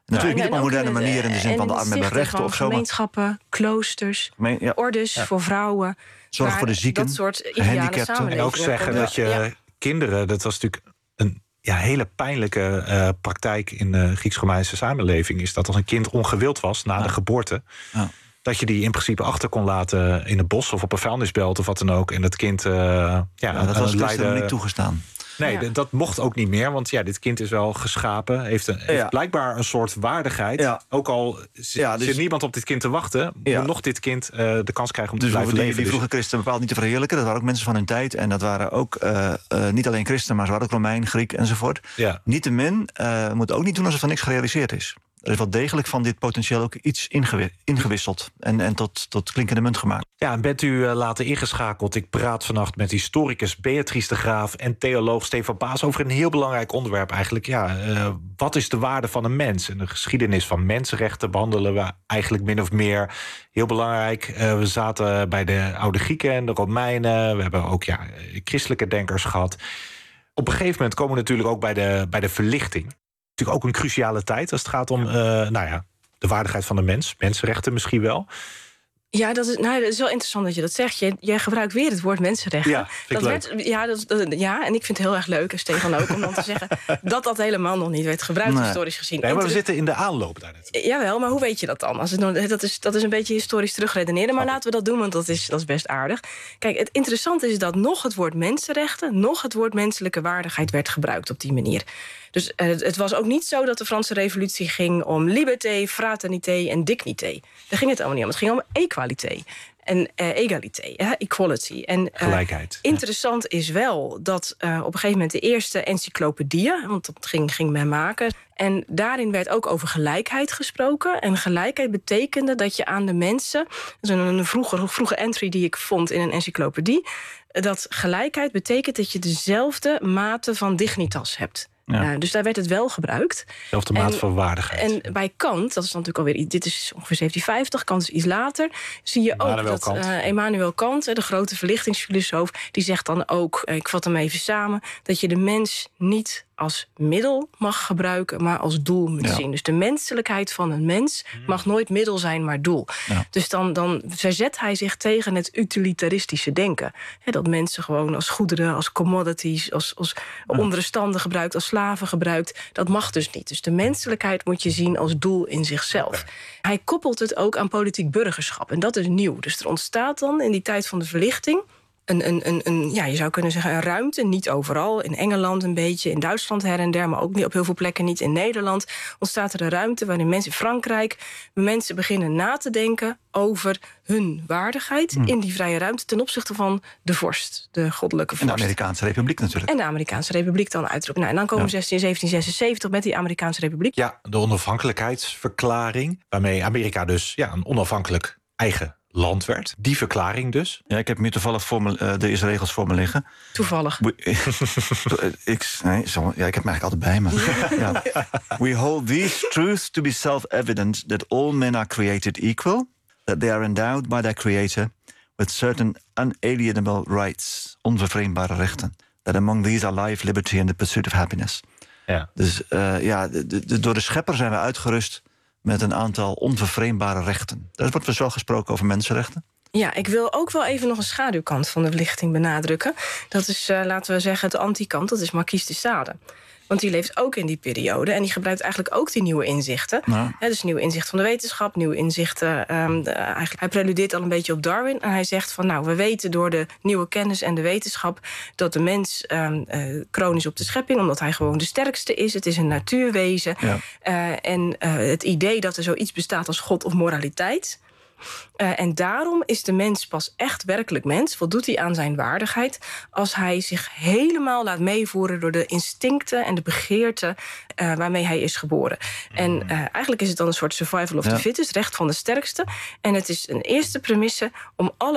Natuurlijk niet op een moderne het, manier in de zin van de armen hebben rechten of zo. Gemeenschappen, kloosters, Gemeen, ja. ordes ja. voor vrouwen. Zorg voor de zieken, dat soort ideale samenleving. En ook zeggen dat je ja. kinderen, dat was natuurlijk een ja, hele pijnlijke uh, praktijk in de Grieks-Romeinse samenleving, is dat als een kind ongewild was na ja. de geboorte, ja. dat je die in principe achter kon laten in het bos of op een vuilnisbelt of wat dan ook. En dat kind uh, ja, ja, dat was Leiden niet toegestaan. Nee, ja. dat mocht ook niet meer, want ja, dit kind is wel geschapen. Heeft, een, heeft ja. blijkbaar een soort waardigheid. Ja. Ook al ja, dus, zit niemand op dit kind te wachten, ja. moet nog dit kind uh, de kans krijgen om te dus blijven die, leven. Die vroege christenen bepaald niet te verheerlijken. Dat waren ook mensen van hun tijd. En dat waren ook uh, uh, niet alleen christenen, maar ze waren ook Romein, Griek enzovoort. Ja. Niettemin uh, moet ook niet doen alsof er niks gerealiseerd is. Er is wel degelijk van dit potentieel ook iets ingewi- ingewisseld en, en tot, tot klinkende munt gemaakt. Ja, en bent u uh, later ingeschakeld. Ik praat vannacht met historicus Beatrice de Graaf en theoloog Stefan Baas over een heel belangrijk onderwerp eigenlijk. Ja, uh, wat is de waarde van een mens? En de geschiedenis van mensenrechten behandelen we eigenlijk min of meer. Heel belangrijk. Uh, we zaten bij de oude Grieken en de Romeinen. We hebben ook ja, christelijke denkers gehad. Op een gegeven moment komen we natuurlijk ook bij de, bij de verlichting. Natuurlijk ook een cruciale tijd als het gaat om uh, nou ja, de waardigheid van de mens. Mensenrechten misschien wel. Ja, dat is, nou, dat is wel interessant dat je dat zegt. Je, jij gebruikt weer het woord mensenrechten. Ja, vind dat ik werd, ja, dat, dat, ja, en ik vind het heel erg leuk, en Stefan ook, om dan te zeggen dat dat helemaal nog niet werd gebruikt, nee. historisch gezien. Nee, maar we zitten in de aanloop daar net. Jawel, maar hoe weet je dat dan? Als het nog, dat, is, dat is een beetje historisch terugredeneren, maar okay. laten we dat doen, want dat is, dat is best aardig. Kijk, het interessante is dat nog het woord mensenrechten, nog het woord menselijke waardigheid werd gebruikt op die manier. Dus uh, het was ook niet zo dat de Franse revolutie ging om liberté, fraternité en dignité. Daar ging het allemaal niet om. Het ging om equalité. En uh, egalité, uh, equality. En, uh, Gelijkheid. Interessant ja. is wel dat uh, op een gegeven moment de eerste encyclopedieën, want dat ging, ging men maken, en daarin werd ook over gelijkheid gesproken. En gelijkheid betekende dat je aan de mensen, dat is een, een vroege, vroege entry die ik vond in een encyclopedie, dat gelijkheid betekent dat je dezelfde mate van dignitas hebt. Ja. Uh, dus daar werd het wel gebruikt. Zelfde maat van waardigheid. En bij Kant, dat is dan natuurlijk alweer, dit is ongeveer zeventien vijftig, Kant is iets later, zie je Emmanuel ook dat Kant. Uh, Emmanuel Kant, de grote verlichtingsfilosoof, die zegt dan ook, ik vat hem even samen, dat je de mens niet als middel mag gebruiken, maar als doel moet ja. zien. Dus de menselijkheid van een mens mag nooit middel zijn, maar doel. Ja. Dus dan, dan verzet hij zich tegen het utilitaristische denken. He, dat mensen gewoon als goederen, als commodities, als, als ja. onderstanden gebruikt, als slaven gebruikt. Dat mag dus niet. Dus de menselijkheid moet je zien als doel in zichzelf. Ja. Hij koppelt het ook aan politiek burgerschap. En dat is nieuw. Dus er ontstaat dan in die tijd van de verlichting Een, een, een, een, ja, je zou kunnen zeggen een ruimte, niet overal. In Engeland een beetje, in Duitsland her en der, maar ook niet op heel veel plekken niet. In Nederland ontstaat er een ruimte waarin mensen in Frankrijk, mensen beginnen na te denken over hun waardigheid hmm. in die vrije ruimte ten opzichte van de vorst, de goddelijke vorst. En de Amerikaanse Republiek natuurlijk. En de Amerikaanse Republiek dan uitroepen. Nou, en dan komen we ja. zeventien zesenzeventig met die Amerikaanse Republiek. Ja, de onafhankelijkheidsverklaring, waarmee Amerika dus ja, een onafhankelijk eigen land werd. Die verklaring dus. Ja, ik heb hier toevallig voor me, uh, de eerste regels voor me liggen. Toevallig. We, ik, nee, zo, ja, ik heb hem eigenlijk altijd bij me. ja. We hold these truths to be self-evident that all men are created equal, that they are endowed by their creator with certain unalienable rights, onvervreemdbare rechten, that among these are life, liberty and the pursuit of happiness. Ja. Dus uh, ja, de, de, door de schepper zijn we uitgerust met een aantal onvervreemdbare rechten. Daar wordt dus wel gesproken over mensenrechten. Ja, ik wil ook wel even nog een schaduwkant van de verlichting benadrukken. Dat is, uh, laten we zeggen, de antikant. Dat is Marquis de Sade. Want die leeft ook in die periode. En die gebruikt eigenlijk ook die nieuwe inzichten. Ja. He, dus nieuwe inzichten van de wetenschap, nieuwe inzichten. Um, de, eigenlijk, hij preludeert al een beetje op Darwin. En hij zegt van, nou, we weten door de nieuwe kennis en de wetenschap dat de mens um, uh, kroon is op de schepping, omdat hij gewoon de sterkste is. Het is een natuurwezen. Ja. Uh, en uh, het idee dat er zoiets bestaat als God of moraliteit. Uh, en daarom is de mens pas echt werkelijk mens, voldoet hij aan zijn waardigheid, als hij zich helemaal laat meevoeren door de instincten en de begeerten uh, waarmee hij is geboren. En uh, eigenlijk is het dan een soort survival of ja. the fittest, recht van de sterkste. En het is een eerste premisse om alle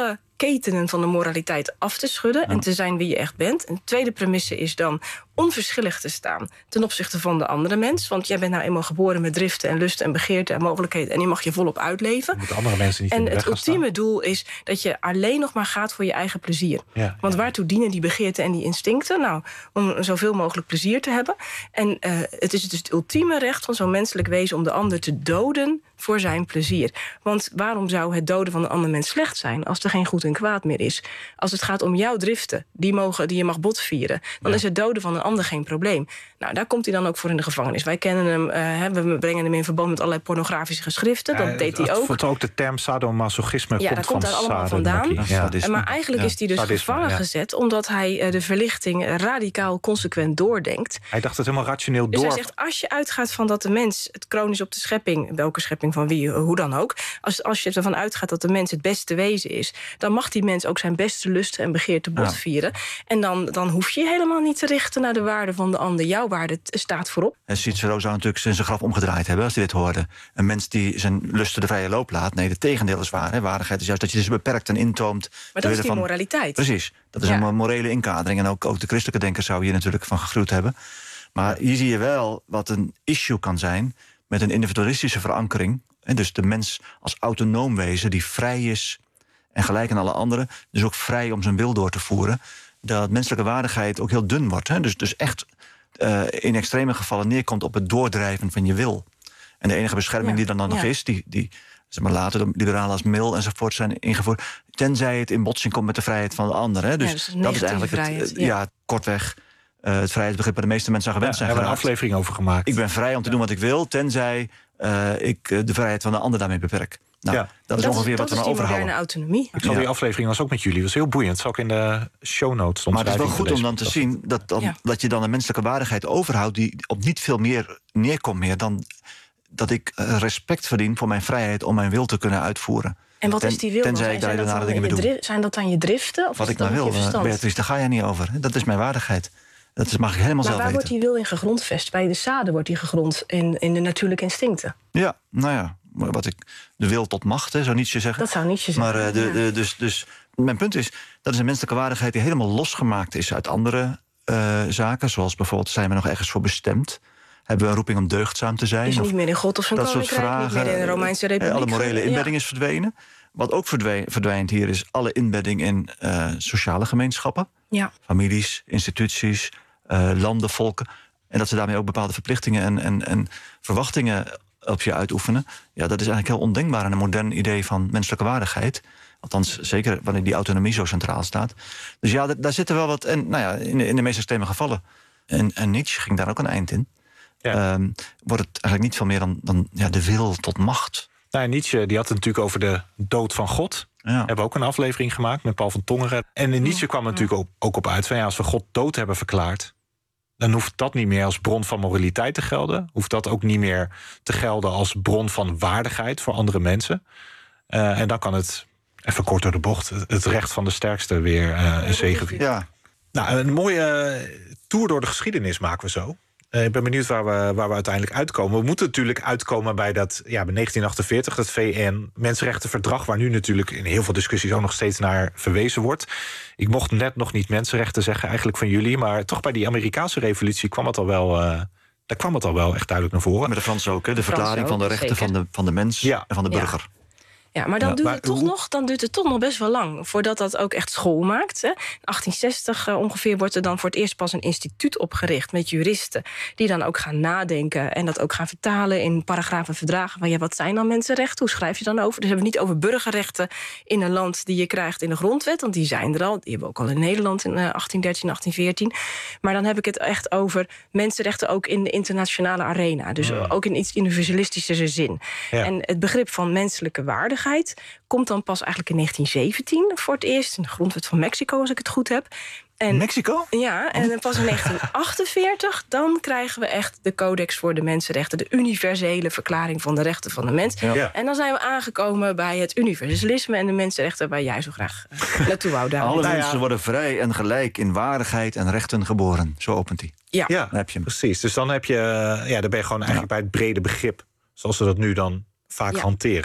ketenen van de moraliteit af te schudden... Ja. en te zijn wie je echt bent. En de tweede premisse is dan onverschillig te staan ten opzichte van de andere mens. Want jij bent nou eenmaal geboren met driften en lusten en begeerten en mogelijkheden... en die mag je volop uitleven. Moeten andere mensen niet en in de weg het ultieme staan. Doel is dat je alleen nog maar gaat voor je eigen plezier. Ja, Want ja. waartoe dienen die begeerten en die instincten? Nou, om zoveel mogelijk plezier te hebben. En uh, het is dus het ultieme recht van zo'n menselijk wezen... om de ander te doden voor zijn plezier. Want waarom zou het doden van een ander mens slecht zijn... als er geen goed en kwaad meer is? Als het gaat om jouw driften, die, mogen, die je mag botvieren... dan ja. is het doden van een ander geen probleem. Nou, daar komt hij dan ook voor in de gevangenis. Wij kennen hem, uh, we brengen hem in verband met allerlei pornografische geschriften. Dat ja, deed hij ook. Het ook de term sadomasochisme ja, komt daar komt daar allemaal vandaan. Ja. En maar eigenlijk ja. is hij dus Sadisme, gevangen ja. gezet... omdat hij uh, de verlichting radicaal consequent doordenkt. Hij dacht het helemaal rationeel dus door. Dus hij zegt, als je uitgaat van dat de mens het kroon is op de schepping... welke schepping van wie, hoe dan ook... als, als je ervan uitgaat dat de mens het beste wezen is... dan mag die mens ook zijn beste lusten en begeerte botvieren. Ja. En dan, dan hoef je helemaal niet te richten naar de waarde van de ander. Jouw waarde staat voorop. En Cicero zou natuurlijk zijn graf omgedraaid hebben als hij dit hoorde. Een mens die zijn lusten de vrije loop laat. Nee, het tegendeel is waar. Hè. Waardigheid is juist dat je dus beperkt en intoomt. Maar dat is die van... moraliteit. Precies. Dat is ja. een morele inkadering. En ook, ook de christelijke denkers zou hier natuurlijk van gegruwd hebben. Maar hier zie je wel wat een issue kan zijn... met een individualistische verankering. En dus de mens als autonoom wezen die vrij is... en gelijk aan alle anderen, dus ook vrij om zijn wil door te voeren... dat menselijke waardigheid ook heel dun wordt. Hè? Dus, dus echt uh, in extreme gevallen neerkomt op het doordrijven van je wil. En de enige bescherming ja. die dan, dan ja. nog is... die, die zeg maar, later de liberalen als Mill enzovoort zijn ingevoerd... tenzij het in botsing komt met de vrijheid van de ander. Hè? Dus, ja, dus dat is eigenlijk vrijheid, het, ja. ja, kortweg... Uh, het vrijheidsbegrip waar de meeste mensen aan gewend ja, zijn geraakt. We hebben een aflevering over gemaakt. Ik ben vrij om te ja. doen wat ik wil... tenzij uh, ik uh, de vrijheid van de ander daarmee beperk. Nou, ja. dat is dat ongeveer is, wat we nou overhouden. Dat is die moderne autonomie. Ik zal ja. die aflevering was ook met jullie. Dat was heel boeiend. Dat zal ook in de show notes. Maar het is wel goed om dan te zien... Dat, dan, ja. dat je dan een menselijke waardigheid overhoudt... die op niet veel meer neerkomt meer... dan dat ik respect verdien voor mijn vrijheid... om mijn wil te kunnen uitvoeren. En wat Ten, is die wil? Tenzij ik daar de nare dingen mee doe. Zijn dat dan je driften? Of wat is ik nou wil, Beatrice, daar ga je niet over. Dat is mijn waardigheid. Dat is, mag ik helemaal maar zelf waar weten. wordt die wil in gegrondvest? Bij de zaden wordt die gegrond in, in de natuurlijke instincten. Ja, nou ja, wat ik, de wil tot macht, hè, zou Nietzsche zeggen. Dat zou Nietzsche zeggen. Maar uh, de, de, dus, dus mijn punt is, dat is een menselijke waardigheid... die helemaal losgemaakt is uit andere uh, zaken. Zoals bijvoorbeeld, zijn we nog ergens voor bestemd? Hebben we een roeping om deugdzaam te zijn? Is niet meer in God of zijn dat soort koninkrijk, vragen, niet meer in de Romeinse Republiek. Alle morele inbedding ja. is verdwenen. Wat ook verdwijnt, verdwijnt hier is alle inbedding in uh, sociale gemeenschappen. Ja. Families, instituties... Uh, landen, volken. En dat ze daarmee ook bepaalde verplichtingen en, en, en verwachtingen op je uitoefenen. Ja, dat is eigenlijk heel ondenkbaar in een modern idee van menselijke waardigheid. Althans, zeker wanneer die autonomie zo centraal staat. Dus ja, d- daar zitten wel wat... En nou ja, in de, in de meest extreme gevallen. En, en Nietzsche ging daar ook een eind in. Ja. Um, wordt het eigenlijk niet veel meer dan, dan ja, de wil tot macht. Nou, Nietzsche die had het natuurlijk over de dood van God. Ja. We hebben ook een aflevering gemaakt met Paul van Tongeren. En in Nietzsche kwam het natuurlijk ook, ook op uit van... ja, als we God dood hebben verklaard... dan hoeft dat niet meer als bron van moraliteit te gelden. Hoeft dat ook niet meer te gelden als bron van waardigheid voor andere mensen. Uh, en dan kan het, even kort door de bocht... het recht van de sterkste weer uh, zegevieren. Ja. Nou, een mooie tour door de geschiedenis maken we zo. Uh, ik ben benieuwd waar we, waar we uiteindelijk uitkomen. We moeten natuurlijk uitkomen bij dat ja, bij negentien achtenveertig... dat V N-mensenrechtenverdrag... waar nu natuurlijk in heel veel discussies ook nog steeds naar verwezen wordt. Ik mocht net nog niet mensenrechten zeggen eigenlijk van jullie... maar toch bij die Amerikaanse revolutie kwam het al wel... Uh, daar kwam het al wel echt duidelijk naar voren. Met de Fransen ook, hè? De verklaring van de rechten van de, van de mens ja. en van de burger. Ja. Ja, maar dan, ja, duurt maar het toch hoe... nog, dan duurt het toch nog best wel lang... voordat dat ook echt school maakt. Hè. In achttien zestig uh, ongeveer wordt er dan voor het eerst pas een instituut opgericht... met juristen die dan ook gaan nadenken... en dat ook gaan vertalen in paragrafen verdragen... van ja, wat zijn dan mensenrechten, hoe schrijf je dan over? Dus we hebben het niet over burgerrechten in een land... die je krijgt in de grondwet, want die zijn er al. Die hebben we ook al in Nederland in uh, achttien dertien, achttien veertien. Maar dan heb ik het echt over mensenrechten... ook in de internationale arena. Dus ja. ook in iets individualistische zin. Ja. En het begrip van menselijke waardigheid... komt dan pas eigenlijk in negentien zeventien voor het eerst... in de grondwet van Mexico, als ik het goed heb. En, Mexico? Ja, en pas in negentien achtenveertig... dan krijgen we echt de Codex voor de Mensenrechten... de universele verklaring van de rechten van de mens. Ja. En dan zijn we aangekomen bij het universalisme... en de mensenrechten waar jij zo graag uh, naartoe wou. Daar. Alle nou, mensen ja. worden vrij en gelijk in waardigheid en rechten geboren. Zo opent hij. Ja, ja heb je hem. Precies. Dus dan, heb je, ja, dan ben je gewoon eigenlijk ja. bij het brede begrip... zoals we dat nu dan vaak ja. hanteren...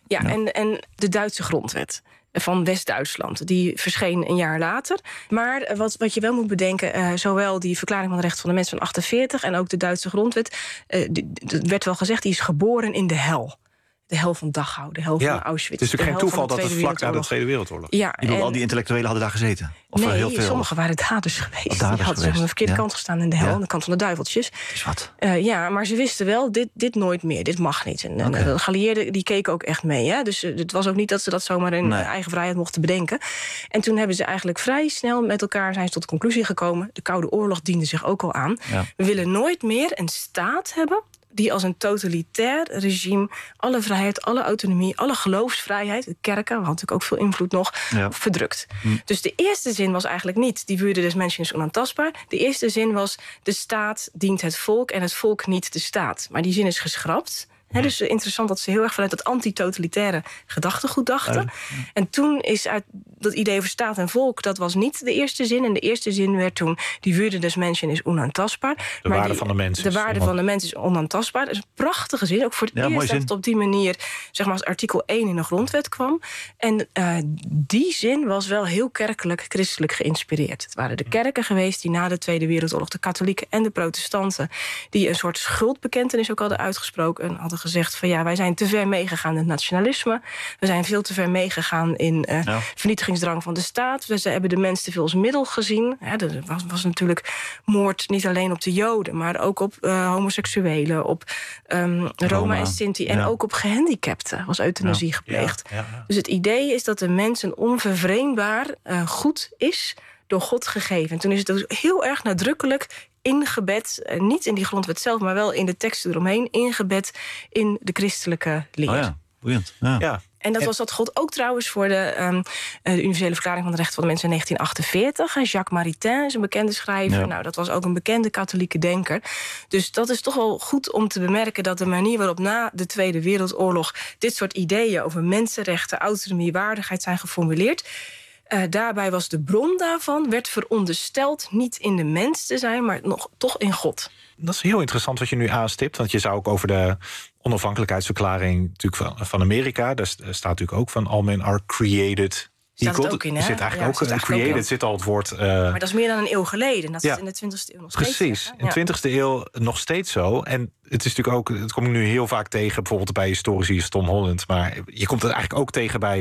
Ja, Ja. En, en de Duitse grondwet van West-Duitsland. Die verscheen een jaar later. Maar wat, wat je wel moet bedenken, uh, zowel die verklaring van de rechten van de mens van achtenveertig en ook de Duitse grondwet, uh, die, die werd wel gezegd, die is geboren in de hel. De hel van Dachau, de hel Ja, van Auschwitz. het is natuurlijk geen toeval dat het vlak na de Tweede Wereldoorlog. Ja, Ik bedoel, en- al die intellectuelen hadden daar gezeten? Of nee, heel veel? sommigen waren daders geweest. daders die hadden geweest, zeg maar, aan de verkeerde ja. kant gestaan in de hel, Ja. aan de kant van de duiveltjes. Is wat. Uh, ja, maar ze wisten wel, dit, dit nooit meer, dit mag niet. En, en Oké. de geallieerden die keken ook echt mee. Hè? Dus uh, het was ook niet dat ze dat zomaar in Nee. eigen vrijheid mochten bedenken. En toen hebben ze eigenlijk vrij snel met elkaar zijn ze tot de conclusie gekomen. De Koude Oorlog diende zich ook al aan. Ja. We willen nooit meer een staat hebben die als een totalitair regime alle vrijheid, alle autonomie, alle geloofsvrijheid, de kerken, we hadden natuurlijk ook veel invloed nog, Ja. verdrukt. Hm. Dus de eerste zin was eigenlijk niet, die Würde des Menschen is onaantastbaar. De eerste zin was, de staat dient het volk en het volk niet de staat. Maar die zin is geschrapt. He, dus interessant dat ze heel erg vanuit dat anti-totalitaire gedachtegoed dachten. En toen is uit dat idee over staat en volk, dat was niet de eerste zin. En de eerste zin werd toen, die Würde des Menschen is onaantastbaar. De Maar waarde die, van de mens De is waarde onan- van de mens is onaantastbaar. Dat is een prachtige zin. Ook voor het Ja, mooie eerst dat zin. het op die manier, zeg maar, als artikel één in de grondwet kwam. En uh, die zin was wel heel kerkelijk, christelijk geïnspireerd. Het waren de kerken geweest die na de Tweede Wereldoorlog, de katholieken en de protestanten, die een soort schuldbekentenis ook hadden uitgesproken en hadden gezegd van ja, wij zijn te ver meegegaan in het nationalisme. We zijn veel te ver meegegaan in uh, Ja. vernietigingsdrang van de staat. We ze hebben de mens te veel als middel gezien. Ja, er was, was natuurlijk moord niet alleen op de Joden, maar ook op uh, homoseksuelen, op um, Roma, Roma. en Sinti en Ja. ook op gehandicapten was euthanasie gepleegd. Ja, ja. Dus het idee is dat de mens een onvervreemdbaar uh, goed is door God gegeven. En toen is het dus heel erg nadrukkelijk ingebed, uh, niet in die grondwet zelf, maar wel in de teksten eromheen, ingebed in de christelijke leer. Oh ja, boeiend. Ja. Ja. En dat was dat God ook trouwens voor de, um, de Universele Verklaring van de Rechten van de Mens in negentien achtenveertig. En Jacques Maritain is een bekende schrijver. Ja. Nou, dat was ook een bekende katholieke denker. Dus dat is toch wel goed om te bemerken dat de manier waarop na de Tweede Wereldoorlog dit soort ideeën over mensenrechten, autonomie, waardigheid zijn geformuleerd. Uh, daarbij was de bron daarvan, werd verondersteld niet in de mens te zijn, maar nog toch in God. Dat is heel interessant wat je nu aanstipt. Want je zou ook over de onafhankelijkheidsverklaring natuurlijk van, van Amerika, daar staat natuurlijk ook van all men are created Staat het equal. ook in, hè? Er zit eigenlijk Ja, ook zit uh, eigenlijk ook created in. zit al het woord. Uh, Maar dat is meer dan een eeuw geleden. Dat Ja. is in de twintigste eeuw nog steeds. Precies, hè? in de twintigste eeuw nog steeds zo. En het is natuurlijk ook, het kom ik nu heel vaak tegen, bijvoorbeeld bij historici als Tom Holland. Maar je komt het eigenlijk ook tegen bij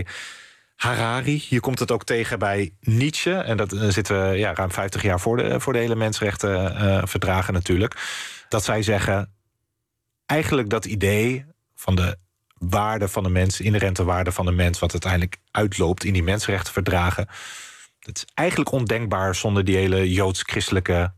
Harari. Je komt het ook tegen bij Nietzsche. En dat uh, zitten we ja, ruim vijftig jaar voor de, voor de hele mensenrechten uh, verdragen natuurlijk. Dat zij zeggen, eigenlijk dat idee van de waarde van de mens, inherente waarde van de mens, wat uiteindelijk uitloopt in die mensenrechtenverdragen, het is eigenlijk ondenkbaar zonder die hele joods-christelijke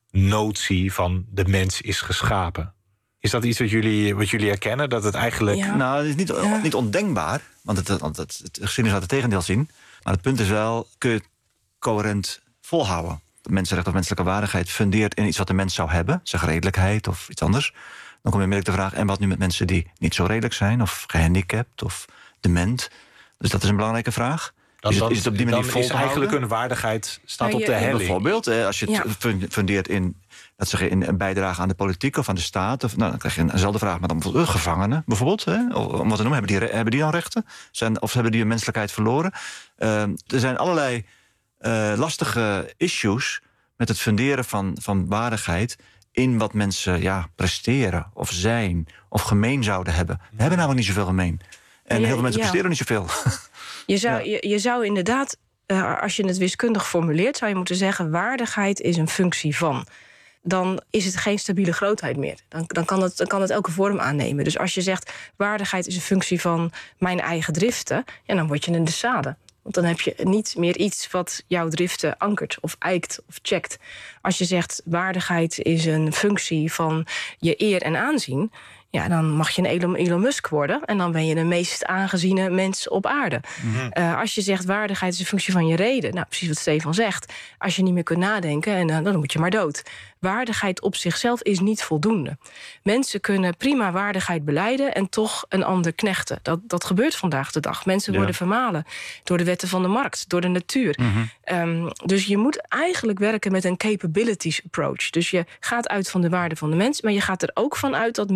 notie van de mens is geschapen. Is dat iets wat jullie, wat jullie herkennen? Dat het eigenlijk. Ja. Nou, het is niet, Ja. niet ondenkbaar, want het, want het, het geschiedenis laat het tegendeel zien. Maar het punt is wel, kun je het coherent volhouden? Mensenrecht of menselijke waardigheid fundeert in iets wat de mens zou hebben, zeg redelijkheid of iets anders. Dan kom je onmiddellijk de vraag, en wat nu met mensen die niet zo redelijk zijn, of gehandicapt of dement? Dus dat is een belangrijke vraag. Dan, is, dan, het, is het op die manier dan vol is te eigenlijk houden? een waardigheid staat Maar op je- de helling. Bijvoorbeeld, eh, als je het Ja. fun- fundeert in, dat zeg, in een bijdrage aan de politiek of aan de staat, of, nou, dan krijg je eenzelfde vraag, maar dan bijvoorbeeld, uh, gevangenen, bijvoorbeeld, hè, om wat te noemen, hebben die, re- hebben die dan rechten? Zijn, of hebben die hun menselijkheid verloren? Uh, er zijn allerlei uh, lastige issues met het funderen van, van waardigheid in wat mensen ja, presteren of zijn of gemeen zouden hebben. We hebben namelijk niet zoveel gemeen. En Ja, heel veel mensen ja. presteren niet zoveel. Je zou, Ja. je, je zou inderdaad, uh, als je het wiskundig formuleert, zou je moeten zeggen, waardigheid is een functie van. Dan is het geen stabiele grootheid meer. Dan, dan, kan het, dan kan het elke vorm aannemen. Dus als je zegt, waardigheid is een functie van mijn eigen driften, ja, dan word je een deçade. Want dan heb je niet meer iets wat jouw driften ankert of eikt of checkt. Als je zegt, waardigheid is een functie van je eer en aanzien, ja, dan mag je een Elon, Elon Musk worden en dan ben je de meest aangeziene mens op aarde. Mm-hmm. Uh, als je zegt, waardigheid is een functie van je reden, nou, precies wat Stefan zegt. Als je niet meer kunt nadenken, en, uh, dan moet je maar dood. Waardigheid op zichzelf is niet voldoende. Mensen kunnen prima waardigheid belijden en toch een ander knechten. Dat, dat gebeurt vandaag de dag. Mensen Ja. worden vermalen door de wetten van de markt, door de natuur. Mm-hmm. Um, dus je moet eigenlijk werken met een capabilities approach. Dus je gaat uit van de waarde van de mens, maar je gaat er ook van uit dat mensen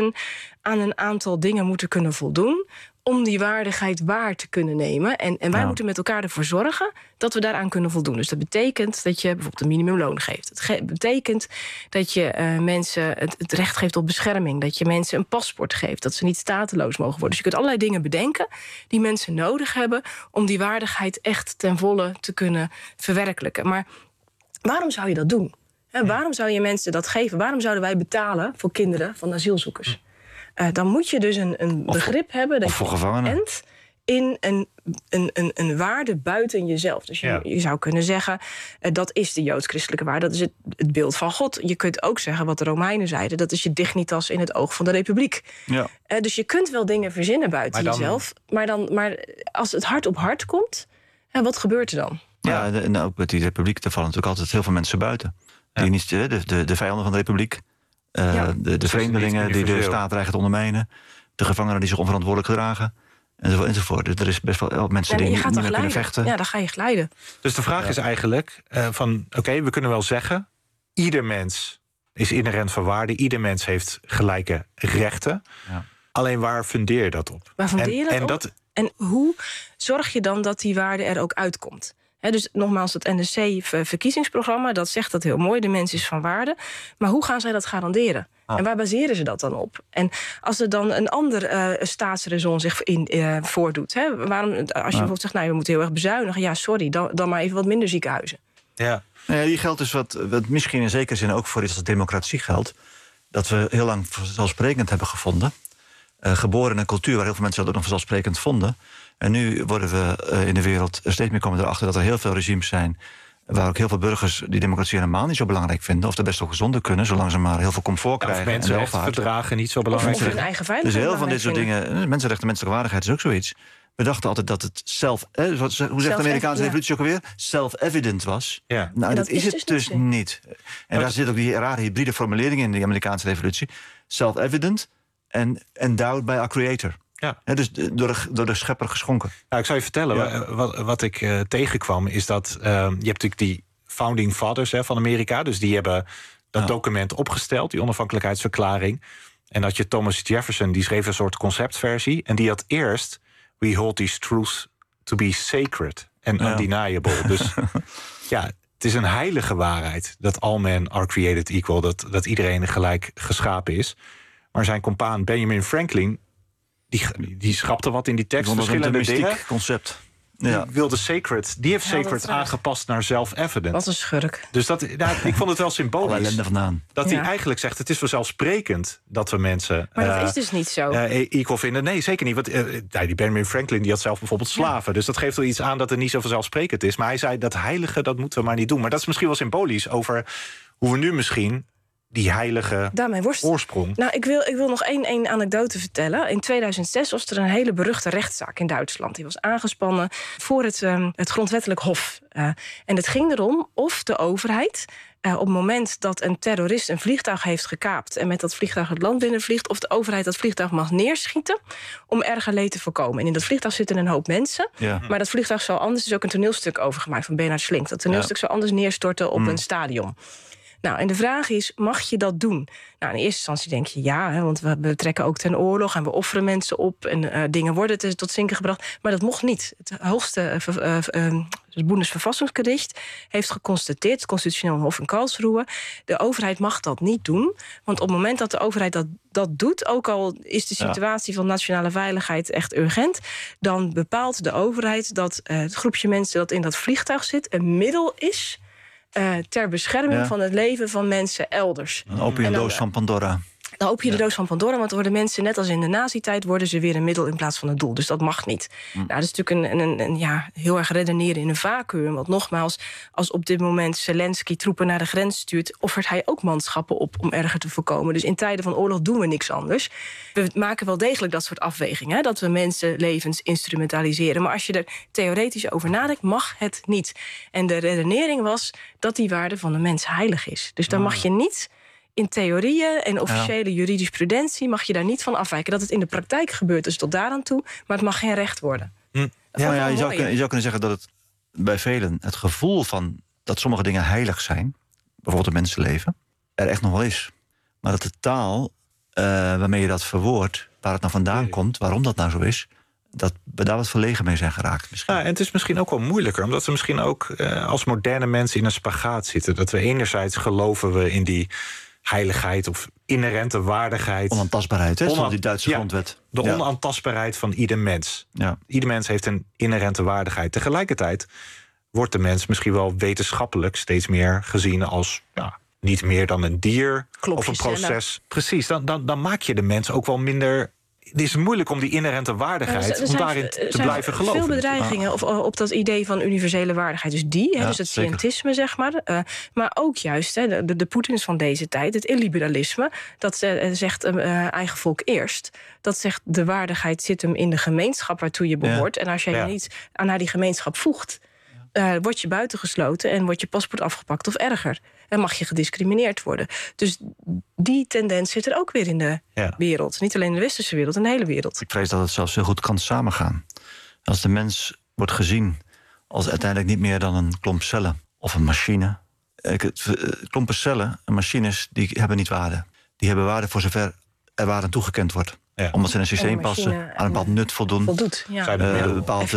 mensen aan een aantal dingen moeten kunnen voldoen om die waardigheid waar te kunnen nemen. En, en wij ja. moeten met elkaar ervoor zorgen dat we daaraan kunnen voldoen. Dus dat betekent dat je bijvoorbeeld een minimumloon geeft. Het ge- betekent dat je uh, mensen het, het recht geeft op bescherming. Dat je mensen een paspoort geeft. Dat ze niet stateloos mogen worden. Dus je kunt allerlei dingen bedenken die mensen nodig hebben om die waardigheid echt ten volle te kunnen verwerkelijken. Maar waarom zou je dat doen? He, waarom zou je mensen dat geven? Waarom zouden wij betalen voor kinderen van asielzoekers? Uh, dan moet je dus een, een begrip of, hebben dat of voor je gevangenen. bent in een, een, een, een waarde buiten jezelf. Dus je, Ja. je zou kunnen zeggen, uh, dat is de joods-christelijke waarde. Dat is het, het beeld van God. Je kunt ook zeggen wat de Romeinen zeiden, dat is je dignitas in het oog van de republiek. Ja. Uh, dus je kunt wel dingen verzinnen buiten Maar dan- jezelf. Maar, dan, maar als het hart op hart komt, uh, wat gebeurt er dan? Ja, en, en ook met die republiek, daar vallen natuurlijk altijd heel veel mensen buiten. Ja. Die niet, de, de, de vijanden van de republiek, uh, Ja. de, de niet vreemdelingen die de universeel. staat dreigen te ondermijnen, de gevangenen die zich onverantwoordelijk gedragen, enzovoort. enzovoort. Dus er is best wel mensen Ja, die je niet, gaat niet dan meer kunnen glijden. vechten. Ja, dan ga je glijden. Dus de vraag is eigenlijk uh, van, oké, okay, we kunnen wel zeggen, ieder mens is inherent van waarde, ieder mens heeft gelijke rechten. Ja. Alleen waar fundeer je dat op? Waar fundeer je en, dat en op? dat, En hoe zorg je dan dat die waarde er ook uitkomt? He, dus nogmaals, het N S C-verkiezingsprogramma, dat zegt dat heel mooi, de mens is van waarde. Maar hoe gaan zij dat garanderen? Ah. En waar baseren ze dat dan op? En als er dan een ander uh, staatsraison zich in, uh, voordoet, hè, waarom, als je ja. bijvoorbeeld zegt, nou, we moeten heel erg bezuinigen, ja, sorry, dan, dan maar even wat minder ziekenhuizen. ja. Nou ja, hier geldt dus wat, wat misschien in zekere zin ook voor iets als democratie geldt, dat we heel lang vanzelfsprekend hebben gevonden. Uh, geboren in een cultuur waar heel veel mensen dat ook nog vanzelfsprekend vonden. En nu worden we uh, in de wereld steeds meer komen erachter dat er heel veel regimes zijn waar ook heel veel burgers die democratie helemaal niet zo belangrijk vinden, of er best wel gezonder kunnen, zolang ze maar heel veel comfort Ja, krijgen. of mensenrechtenverdragen niet zo belangrijk Of hun eigen Dus veiligheid. heel veel van dit soort dingen, mensenrechten, menselijke waardigheid is ook zoiets. We dachten altijd dat het zelf, eh, hoe zegt de Amerikaanse ja. revolutie ook alweer, self-evident was. Ja. Nou, dat, dat is is het dus dus niet. niet. En daar zit ook die rare hybride formulering in de Amerikaanse revolutie. Self-evident en endowed by our creator. Ja. He, dus door de, door de schepper geschonken. Nou, ik zou je vertellen, Ja. wat, wat ik uh, tegenkwam, is dat uh, je hebt natuurlijk die founding fathers hè, van Amerika, dus die hebben dat Ja. document opgesteld, die onafhankelijkheidsverklaring. En dat je Thomas Jefferson, die schreef een soort conceptversie, en die had eerst, we hold these truths to be sacred and Ja. undeniable. Dus ja, het is een heilige waarheid dat all men are created equal, dat, dat iedereen gelijk geschapen is. Maar zijn compaan Benjamin Franklin, die, die schrapte wat in die tekst, Dat is een verschillende mystiek dingen. concept. Die Ja. wilde sacred, die heeft Ja, dat sacred is raar. aangepast naar self-evident. Wat een schurk. Dus dat, nou, ik vond het wel Alle symbolisch. ellende vandaan. Dat Ja. hij eigenlijk zegt, het is vanzelfsprekend dat we mensen Maar dat uh, is dus niet zo. uh, equal vinden. Nee, zeker niet. Want uh, die Benjamin Franklin die had zelf bijvoorbeeld slaven. Dus dat geeft wel iets aan dat het niet zo vanzelfsprekend is. Maar hij zei, dat heilige, dat moeten we maar niet doen. Maar dat is misschien wel symbolisch over hoe we nu misschien die heilige Daarmee worstelen. oorsprong... Nou, ik wil, ik wil nog één, één anekdote vertellen. In tweeduizend zes was er een hele beruchte rechtszaak in Duitsland. Die was aangespannen voor het, um, het grondwettelijk hof. Uh, en het ging erom of de overheid, uh, op het moment dat een terrorist een vliegtuig heeft gekaapt en met dat vliegtuig het land binnenvliegt, of de overheid dat vliegtuig mag neerschieten om erger leed te voorkomen. En in dat vliegtuig zitten een hoop mensen. Ja. Maar dat vliegtuig zou anders, is ook een toneelstuk overgemaakt van Bernhard Schlink. Dat toneelstuk zou anders neerstorten op Mm. een stadion. Nou, en de vraag is, mag je dat doen? Nou, in eerste instantie denk je ja, hè, want we, we trekken ook ten oorlog en we offeren mensen op en uh, dingen worden te, tot zinken gebracht. Maar dat mocht niet. Het hoogste uh, uh, uh, het Bundesverfassungsgericht heeft geconstateerd, het Constitutioneel Hof in Karlsruhe, de overheid mag dat niet doen. Want op het moment dat de overheid dat, dat doet, ook al is de situatie ja. van nationale veiligheid echt urgent, dan bepaalt de overheid dat uh, het groepje mensen dat in dat vliegtuig zit een middel is Uh, ter bescherming Ja. van het leven van mensen elders. Dan open je een En dan- doos van Pandora. Dan open je de doos van Pandora, want dan worden mensen, net als in de nazi-tijd, worden ze weer een middel in plaats van een doel. Dus dat mag niet. Hm. Nou, dat is natuurlijk een, een, een, ja, heel erg redeneren in een vacuüm. Want nogmaals, als op dit moment Zelensky troepen naar de grens stuurt, offert hij ook manschappen op om erger te voorkomen. Dus in tijden van oorlog doen we niks anders. We maken wel degelijk dat soort afwegingen, hè, dat we mensenlevens instrumentaliseren. Maar als je er theoretisch over nadenkt, mag het niet. En de redenering was dat die waarde van de mens heilig is. Dus dan mag je niet in theorieën en officiële jurisprudentie mag je daar niet van afwijken. Dat het in de praktijk gebeurt is tot daaraan toe, maar het mag geen recht worden. Hm. Dat Ja, vond ik ja, wel je, zou mooi, kunnen, je zou kunnen zeggen dat het bij velen het gevoel van dat sommige dingen heilig zijn, bijvoorbeeld het mensenleven, er echt nog wel is. Maar dat de taal uh, waarmee je dat verwoordt, waar het nou vandaan nee. komt, waarom dat nou zo is, dat we daar wat verlegen mee zijn geraakt. Misschien. Ja, en het is misschien ook wel moeilijker, omdat we misschien ook uh, als moderne mensen in een spagaat zitten. Dat we enerzijds geloven we in die heiligheid of inherente waardigheid. Onaantastbaarheid, hè? Onan- Zoals die Duitse ja, grondwet. De ja. onaantastbaarheid van ieder mens. Ja. Ieder mens heeft een inherente waardigheid. Tegelijkertijd wordt de mens misschien wel wetenschappelijk steeds meer gezien als ja, niet meer dan een dier Klopje of een proces. Cellen. Precies, dan, dan, dan maak je de mens ook wel minder. Het is moeilijk om die inherente waardigheid, er, er om daarin te blijven geloven. Veel bedreigingen of, op dat idee van universele waardigheid. Dus die, ja, hè, dus het scientisme, zeg maar. Uh, maar ook juist hè, de, de Poetins van deze tijd, het illiberalisme, dat uh, zegt uh, eigen volk eerst. Dat zegt de waardigheid zit hem in de gemeenschap waartoe je behoort. Ja. En als jij ja. je niet aan die gemeenschap voegt, Uh, word je buitengesloten en wordt je paspoort afgepakt of erger. En mag je gediscrimineerd worden. Dus die tendens zit er ook weer in de ja. wereld. Niet alleen in de westerse wereld, in de hele wereld. Ik vrees dat het zelfs heel goed kan samengaan. Als de mens wordt gezien als uiteindelijk niet meer dan een klomp cellen of een machine. Klompen cellen en machines, die hebben niet waarde. Die hebben waarde voor zover er waarde aan toegekend wordt. Ja. Omdat ze in een systeem passen, aan een bepaald nut voldoen. Voldoet, ja. uh, een bepaald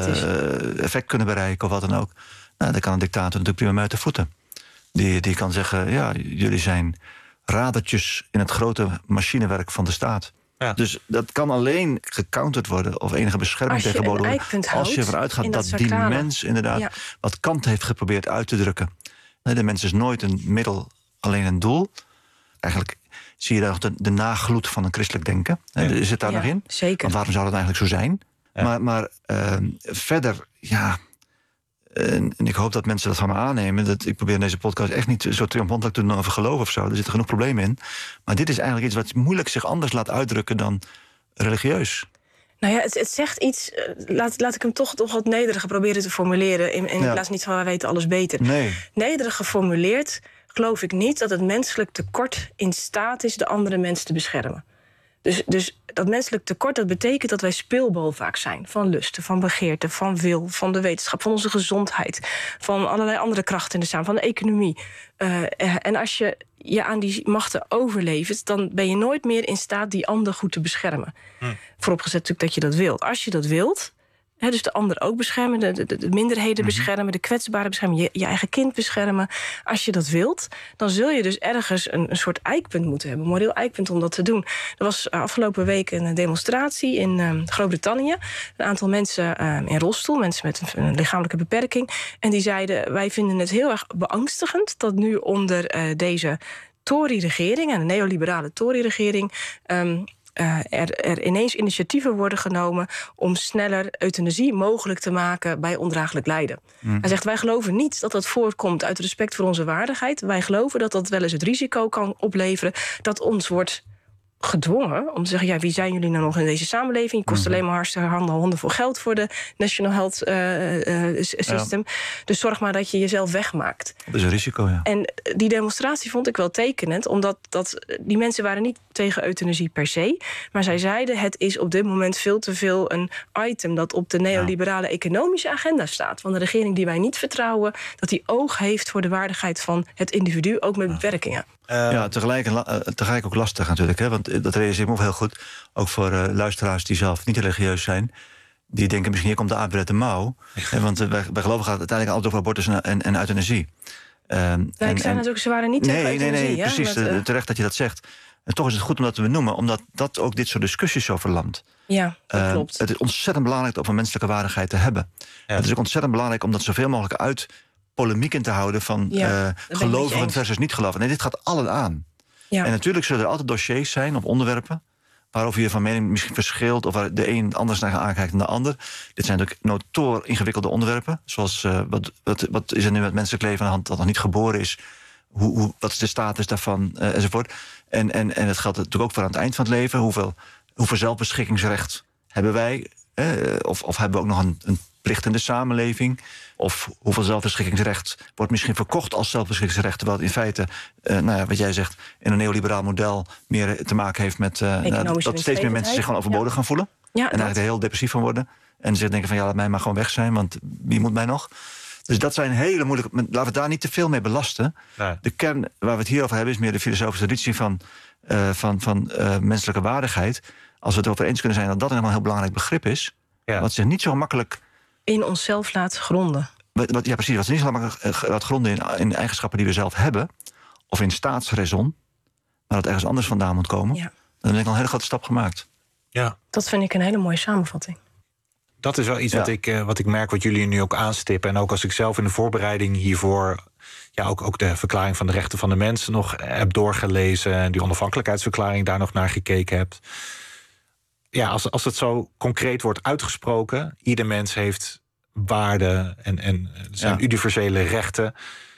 uh, effect kunnen bereiken of wat dan ook. Nou, dan kan een dictator natuurlijk prima mee uit de voeten. Die, die kan zeggen, ja, jullie zijn radertjes in het grote machinewerk van de staat. Ja. Dus dat kan alleen gecounterd worden of enige bescherming tegenwoordig worden als je ervan uitgaat dat, dat die mens inderdaad ja. wat Kant heeft geprobeerd uit te drukken. Nee, de mens is nooit een middel, alleen een doel. Eigenlijk zie je daar nog de, de nagloed van een christelijk denken. Ja. Zit daar ja, nog in? Zeker. Want waarom zou dat eigenlijk zo zijn? Ja. Maar, maar uh, verder, ja. En, en ik hoop dat mensen dat van me aannemen. Dat, ik probeer in deze podcast echt niet zo triomfantelijk te doen over geloof of zo. Er zitten genoeg problemen in. Maar dit is eigenlijk iets wat moeilijk zich anders laat uitdrukken dan religieus. Nou ja, het, het zegt iets. Laat, laat ik hem toch, toch wat nederiger proberen te formuleren. In, in ja. plaats niet van wij weten alles beter. Nee. Nederig geformuleerd geloof ik niet dat het menselijk tekort in staat is de andere mens te beschermen. Dus, dus dat menselijk tekort, dat betekent dat wij speelbal vaak zijn. Van lusten, van begeerte, van wil, van de wetenschap, van onze gezondheid. Van allerlei andere krachten in de samenleving, van de economie. Uh, en als je je aan die machten overlevert, dan ben je nooit meer in staat die ander goed te beschermen. Hm. Vooropgezet natuurlijk dat je dat wilt. Als je dat wilt, He, dus de ander ook beschermen, de, de, de minderheden mm-hmm. beschermen, de kwetsbaren beschermen, je, je eigen kind beschermen. Als je dat wilt, dan zul je dus ergens een, een soort eikpunt moeten hebben, een moreel eikpunt om dat te doen. Er was afgelopen week een demonstratie in uh, Groot-Brittannië. Een aantal mensen uh, in rolstoel, mensen met een, een lichamelijke beperking. En die zeiden, wij vinden het heel erg beangstigend dat nu onder uh, deze Tory-regering, en een neoliberale Tory-regering, Um, Uh, er, er ineens initiatieven worden genomen om sneller euthanasie mogelijk te maken bij ondraaglijk lijden. Mm. Hij zegt, wij geloven niet dat dat voortkomt uit respect voor onze waardigheid. Wij geloven dat dat wel eens het risico kan opleveren dat ons wordt gedwongen om te zeggen, ja, wie zijn jullie nou nog in deze samenleving? Je kost mm-hmm. alleen maar hartstikke handen honden voor geld voor de National Health uh, uh, System. Ja. Dus zorg maar dat je jezelf wegmaakt. Dat is een risico, ja. En die demonstratie vond ik wel tekenend, omdat dat, die mensen waren niet tegen euthanasie per se, maar zij zeiden, het is op dit moment veel te veel een item dat op de neoliberale ja. economische agenda staat. Van de regering die wij niet vertrouwen, dat die oog heeft voor de waardigheid van het individu, ook met ja. beperkingen. Uh, ja, tegelijk, uh, tegelijk ook lastig natuurlijk. Hè? Want dat realiseer ik me ook heel goed. Ook voor uh, luisteraars die zelf niet religieus zijn. Die denken misschien, hier komt de aap uit de mouw. Hè? Want uh, bij, bij geloven gaat het uiteindelijk altijd over abortus en, en, en euthanasie. Uh, nee, en, ik zei en, natuurlijk, ze waren niet tegen nee, euthanasie. Nee, nee, ja, precies. met, uh... Terecht dat je dat zegt. En toch is het goed om dat te benoemen. Omdat dat ook dit soort discussies zo verlamt. Ja, dat uh, klopt. Het is ontzettend belangrijk om menselijke waardigheid te hebben. Ja. Het is ook ontzettend belangrijk om dat zoveel mogelijk uit polemiek in te houden van ja, uh, gelovigen versus niet-gelovigen. Nee, dit gaat allen aan. Ja. En natuurlijk zullen er altijd dossiers zijn of onderwerpen waarover je van mening misschien verschilt of waar de een anders naar aankijkt dan de ander. Dit zijn natuurlijk notoor ingewikkelde onderwerpen. Zoals uh, wat, wat, wat is er nu met menselijk leven aan de hand dat nog niet geboren is? Hoe, hoe, wat is de status daarvan? Uh, enzovoort. En, en, en het geldt natuurlijk ook voor aan het eind van het leven. Hoeveel, hoeveel zelfbeschikkingsrecht hebben wij? Uh, of, of hebben we ook nog een, een plicht in de samenleving? Of hoeveel zelfbeschikkingsrecht wordt misschien verkocht als zelfbeschikkingsrecht, terwijl het in feite, uh, nou ja, wat jij zegt, in een neoliberaal model meer te maken heeft met uh, nou, dat steeds meer mensen zich gewoon overbodig ja. gaan voelen. Ja, en eigenlijk er heel depressief van worden. En zich denken van ja, laat mij maar gewoon weg zijn, want wie moet mij nog? Dus dat zijn hele moeilijke. Laten we daar niet te veel mee belasten. Nee. De kern waar we het hier over hebben is meer de filosofische traditie van uh, van, van uh, menselijke waardigheid... als we het over eens kunnen zijn dat dat een heel belangrijk begrip is... Ja. wat zich niet zo makkelijk... in onszelf laat gronden. Wat, wat, ja, precies. Wat zich niet zo makkelijk laat gronden in, in eigenschappen die we zelf hebben... of in staatsraison, maar dat ergens anders vandaan moet komen... Ja. Dan heb ik al een hele grote stap gemaakt. Ja. Dat vind ik een hele mooie samenvatting. Dat is wel iets ja. wat, ik, uh, wat ik merk, wat jullie nu ook aanstippen. En ook als ik zelf in de voorbereiding hiervoor... ja, ook, ook de verklaring van de rechten van de mens nog heb doorgelezen... en die onafhankelijkheidsverklaring daar nog naar gekeken heb. Ja, als, als het zo concreet wordt uitgesproken... ieder mens heeft waarden en, en zijn ja. universele rechten.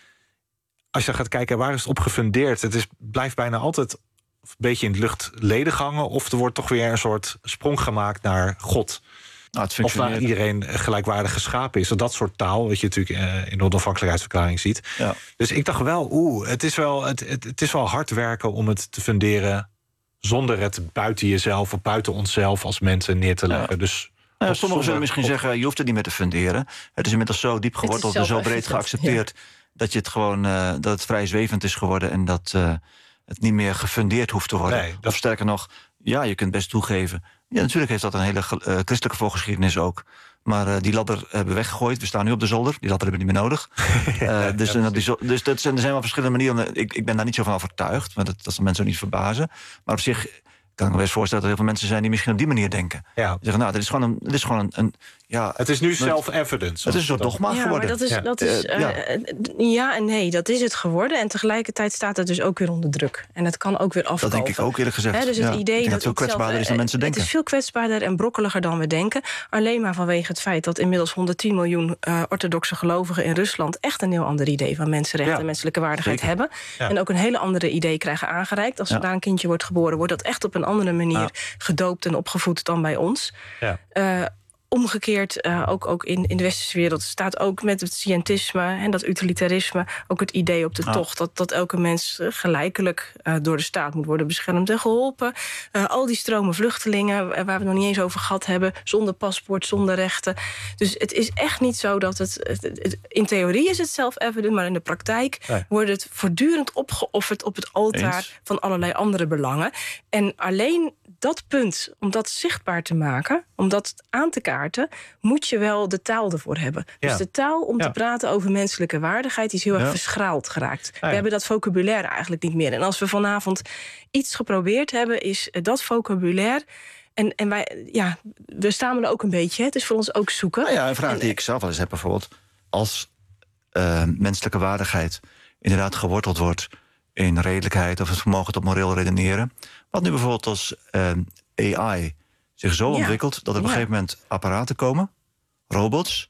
Als je gaat kijken, waar is het op gefundeerd? Het is, blijft bijna altijd een beetje in het luchtledig hangen... of er wordt toch weer een soort sprong gemaakt naar God... Nou, of waar iedereen gelijkwaardig geschapen is. Dat soort taal, wat je natuurlijk uh, in de onafhankelijkheidsverklaring ziet. Ja. Dus ik dacht wel, oeh, het is wel, het, het, het is wel hard werken om het te funderen... zonder het buiten jezelf of buiten onszelf als mensen neer te leggen. Ja. Dus nou ja, sommigen zullen misschien op... zeggen, je hoeft het niet meer te funderen. Het is inmiddels zo diep geworteld en zo breed geaccepteerd... Ja. dat je het gewoon uh, dat het vrij zwevend is geworden... en dat uh, het niet meer gefundeerd hoeft te worden. Nee, dat... Of sterker nog, ja, je kunt best toegeven... Ja, natuurlijk heeft dat een hele uh, christelijke voorgeschiedenis ook. Maar uh, die ladder hebben we weggegooid. We staan nu op de zolder. Die ladder hebben we niet meer nodig. uh, dus, uh, die zo- dus dat zijn, er zijn wel verschillende manieren. Ik, ik ben daar niet zo van overtuigd. Maar dat, dat zal mensen ook niet verbazen. Maar op zich kan ik me best voorstellen dat er heel veel mensen zijn... die misschien op die manier denken. Ja. Die zeggen, nou, dit is gewoon een... Dit is gewoon een, een ja, het is nu self-evidence. Het is een soort dogma ja, geworden. Maar dat is, ja. Dat is, uh, ja. Uh, ja en nee, dat is het geworden. En tegelijkertijd staat het dus ook weer onder druk. En het kan ook weer afkomen. Dat denk ik ook eerlijk gezegd. He, dus het ja. idee dat, dat het veel kwetsbaarder zelf, is dan mensen denken. Het is veel kwetsbaarder en brokkeliger dan we denken. Alleen maar vanwege het feit dat inmiddels honderdtien miljoen uh, orthodoxe gelovigen in Rusland... echt een heel ander idee van mensenrechten ja. en menselijke waardigheid Zeker. hebben. Ja. En ook een hele andere idee krijgen aangereikt. Als er ja. daar een kindje wordt geboren, wordt dat echt op een andere manier... Ja. gedoopt en opgevoed dan bij ons. Ja. Uh, Omgekeerd, uh, ook, ook in, in de westerse wereld... staat ook met het scientisme en dat utilitarisme... ook het idee op de ah. tocht dat, dat elke mens uh, gelijkelijk uh, door de staat moet worden beschermd en geholpen. Uh, al die stromen vluchtelingen, uh, waar we het nog niet eens over gehad hebben... zonder paspoort, zonder rechten. Dus het is echt niet zo dat het... het, het in theorie is het self-evident, maar in de praktijk... Nee. wordt het voortdurend opgeofferd op het altaar... Eens. van allerlei andere belangen. En alleen dat punt, om dat zichtbaar te maken... om dat aan te kaarten, moet je wel de taal ervoor hebben. Ja. Dus de taal om ja. te praten over menselijke waardigheid... die is heel erg ja. verschraald geraakt. Ja, ja. We hebben dat vocabulaire eigenlijk niet meer. En als we vanavond iets geprobeerd hebben... is dat vocabulaire... En, en wij, ja, we stamelen ook een beetje. Het is voor ons ook zoeken. Nou ja, een vraag en, die ik zelf wel eens heb bijvoorbeeld... als uh, menselijke waardigheid inderdaad geworteld wordt... in redelijkheid of het vermogen tot moreel redeneren... wat nu bijvoorbeeld als uh, A I... zich zo ja. ontwikkelt dat er op een ja. gegeven moment apparaten komen... robots,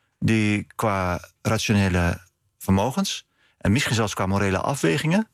die qua rationele vermogens... en misschien zelfs qua morele afwegingen...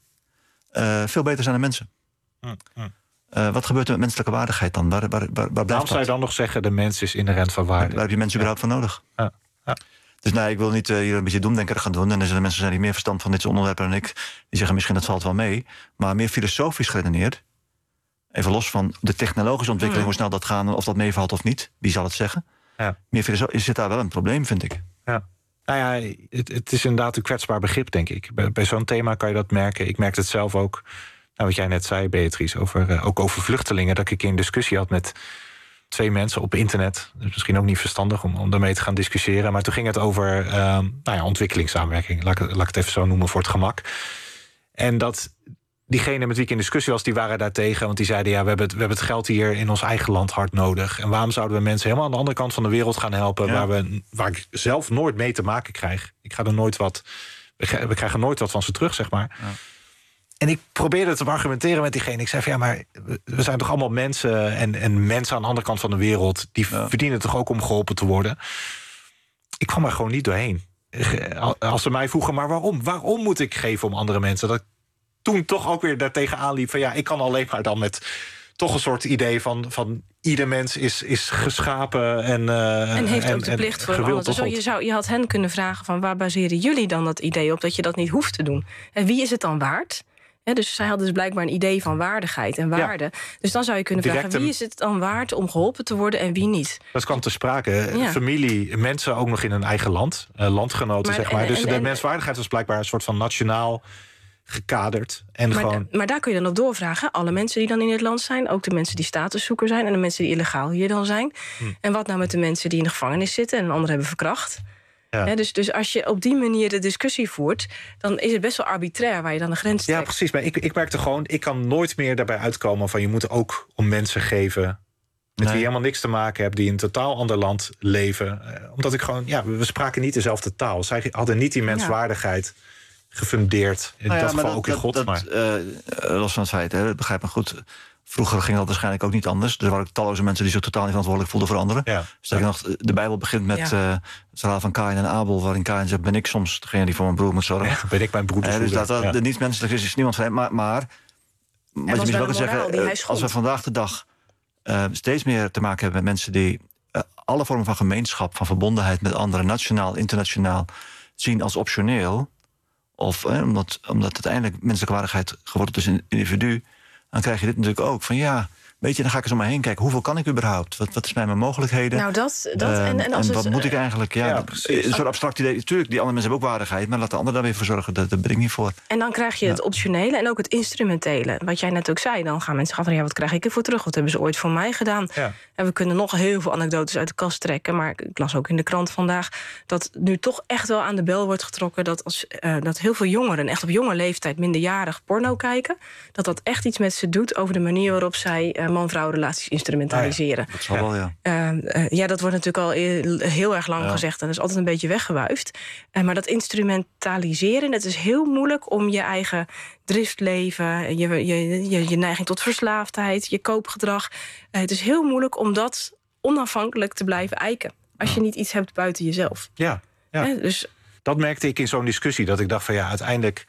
Uh, veel beter zijn dan mensen. Hm, hm. Uh, wat gebeurt er met menselijke waardigheid dan? Waar, waar, waar, waar blijft Waarom zou je dan nog zeggen... de mens is inherent van waarde? Waar, waar heb je mensen ja. überhaupt voor nodig? Ja. Ja. Dus nee, ik wil niet uh, hier een beetje doemdenkerig gaan doen... en er zijn mensen zijn die meer verstand van dit onderwerp dan ik... die zeggen misschien dat valt wel mee... maar meer filosofisch geredeneerd... even los van de technologische ontwikkeling... Mm. hoe snel dat gaat, of dat meevalt of niet. Wie zal het zeggen? Ja. Meer filosofisch zit daar wel een probleem, vind ik. Ja. Nou ja, het, het is inderdaad een kwetsbaar begrip, denk ik. Bij, bij zo'n thema kan je dat merken. Ik merkte het zelf ook, nou, wat jij net zei, Beatrice... Over, uh, ook over vluchtelingen, dat ik een discussie had met... twee mensen op internet. Dus misschien ook niet verstandig om, om daarmee te gaan discussiëren. Maar toen ging het over uh, nou ja, ontwikkelingssamenwerking. Laat, laat ik het even zo noemen voor het gemak. En dat diegene met wie ik in discussie was, die waren daartegen. Want die zeiden, ja, we hebben, het, we hebben het geld hier in ons eigen land hard nodig. En waarom zouden we mensen helemaal aan de andere kant van de wereld gaan helpen... Ja. Waar, we, waar ik zelf nooit mee te maken krijg. Ik ga er nooit wat... We krijgen nooit wat van ze terug, zeg maar. Ja. En ik probeerde te argumenteren met diegene. Ik zei van, ja, maar we zijn toch allemaal mensen... en, en mensen aan de andere kant van de wereld... die ja. verdienen toch ook om geholpen te worden. Ik kwam er gewoon niet doorheen. Als ze mij vroegen, maar waarom? Waarom moet ik geven om andere mensen? Dat ik toen toch ook weer daartegen aanliep van... ja, ik kan alleen maar dan met toch een soort idee van... van ieder mens is, is geschapen en uh, en heeft en, ook de plicht voor een ander. Zo, je, zou, je had hen kunnen vragen van... waar baseren jullie dan dat idee op dat je dat niet hoeft te doen? En wie is het dan waard? He, dus zij hadden dus blijkbaar een idee van waardigheid en waarde. Ja. Dus dan zou je kunnen Direct vragen, wie is het dan waard om geholpen te worden en wie niet? Dat kwam te sprake. Ja. Familie, mensen ook nog in een eigen land. Uh, landgenoten, maar, zeg maar. En, dus en, de en, menswaardigheid was blijkbaar een soort van nationaal gekaderd. En maar, gewoon... maar daar kun je dan op doorvragen. Alle mensen die dan in het land zijn, ook de mensen die statuszoeker zijn en de mensen die illegaal hier dan zijn. Hm. En wat nou met de mensen die in de gevangenis zitten en een ander hebben verkracht? Ja. He, dus, dus als je op die manier de discussie voert, dan is het best wel arbitrair waar je dan de grens trekt. Ja, precies. Maar ik, ik merkte gewoon, ik kan nooit meer daarbij uitkomen van je moet ook om mensen geven met nee. wie je helemaal niks te maken hebt, die in een totaal ander land leven. Uh, omdat ik gewoon, ja, we spraken niet dezelfde taal. Zij hadden niet die menswaardigheid ja. gefundeerd. In nou ja, dat geval dat, ook in God. Dat, maar. Uh, los van het feit, hè, begrijp me goed. Vroeger ging dat waarschijnlijk ook niet anders. Er waren ook talloze mensen die zich totaal niet verantwoordelijk voelden voor anderen. Ja. Sterker nog, de Bijbel begint met ja. uh, het verhaal van Kaïn en Abel, waarin Kaïn zegt: ben ik soms degene die voor mijn broer moet zorgen? Ja, ben ik mijn broer? Uh, dus dat dat ja. niet menselijk is, is niemand van hem. Maar, maar wat je misschien wel kan zeggen, uh, als we vandaag de dag uh, steeds meer te maken hebben met mensen die uh, alle vormen van gemeenschap, van verbondenheid met anderen, nationaal, internationaal, zien als optioneel, of uh, omdat, omdat uiteindelijk menselijke waardigheid geworden is een individu, dan krijg je dit natuurlijk ook. Van ja, weet je, dan ga ik eens om me heen kijken. Hoeveel kan ik überhaupt? Wat, wat is mijn mogelijkheden? Nou, dat... dat uh, en, en, als en wat het, moet ik eigenlijk? Ja, ja een soort abstract idee. Natuurlijk, die andere mensen hebben ook waardigheid, maar laat de ander daar weer voor zorgen. Daar, daar ben ik niet voor. En dan krijg je ja. het optionele en ook het instrumentele. Wat jij net ook zei, dan gaan mensen gaan van ja, wat krijg ik ervoor terug? Wat hebben ze ooit voor mij gedaan? Ja. En we kunnen nog heel veel anekdotes uit de kast trekken, maar ik las ook in de krant vandaag dat nu toch echt wel aan de bel wordt getrokken dat, als, uh, dat heel veel jongeren, echt op jonge leeftijd, minderjarig porno kijken, dat dat echt iets met ze doet over de manier waarop zij uh, man-vrouw relaties instrumentaliseren. Ah, ja. Dat zal wel, ja. Uh, uh, ja, dat wordt natuurlijk al heel erg lang ja. gezegd en dat is altijd een beetje weggewuifd. Uh, maar dat instrumentaliseren, het is heel moeilijk om je eigen driftleven, je, je, je, je neiging tot verslaafdheid, je koopgedrag. Uh, het is heel moeilijk om dat onafhankelijk te blijven eiken. Als ja. je niet iets hebt buiten jezelf. Ja, ja. Uh, dus... dat merkte ik in zo'n discussie, dat ik dacht van ja, uiteindelijk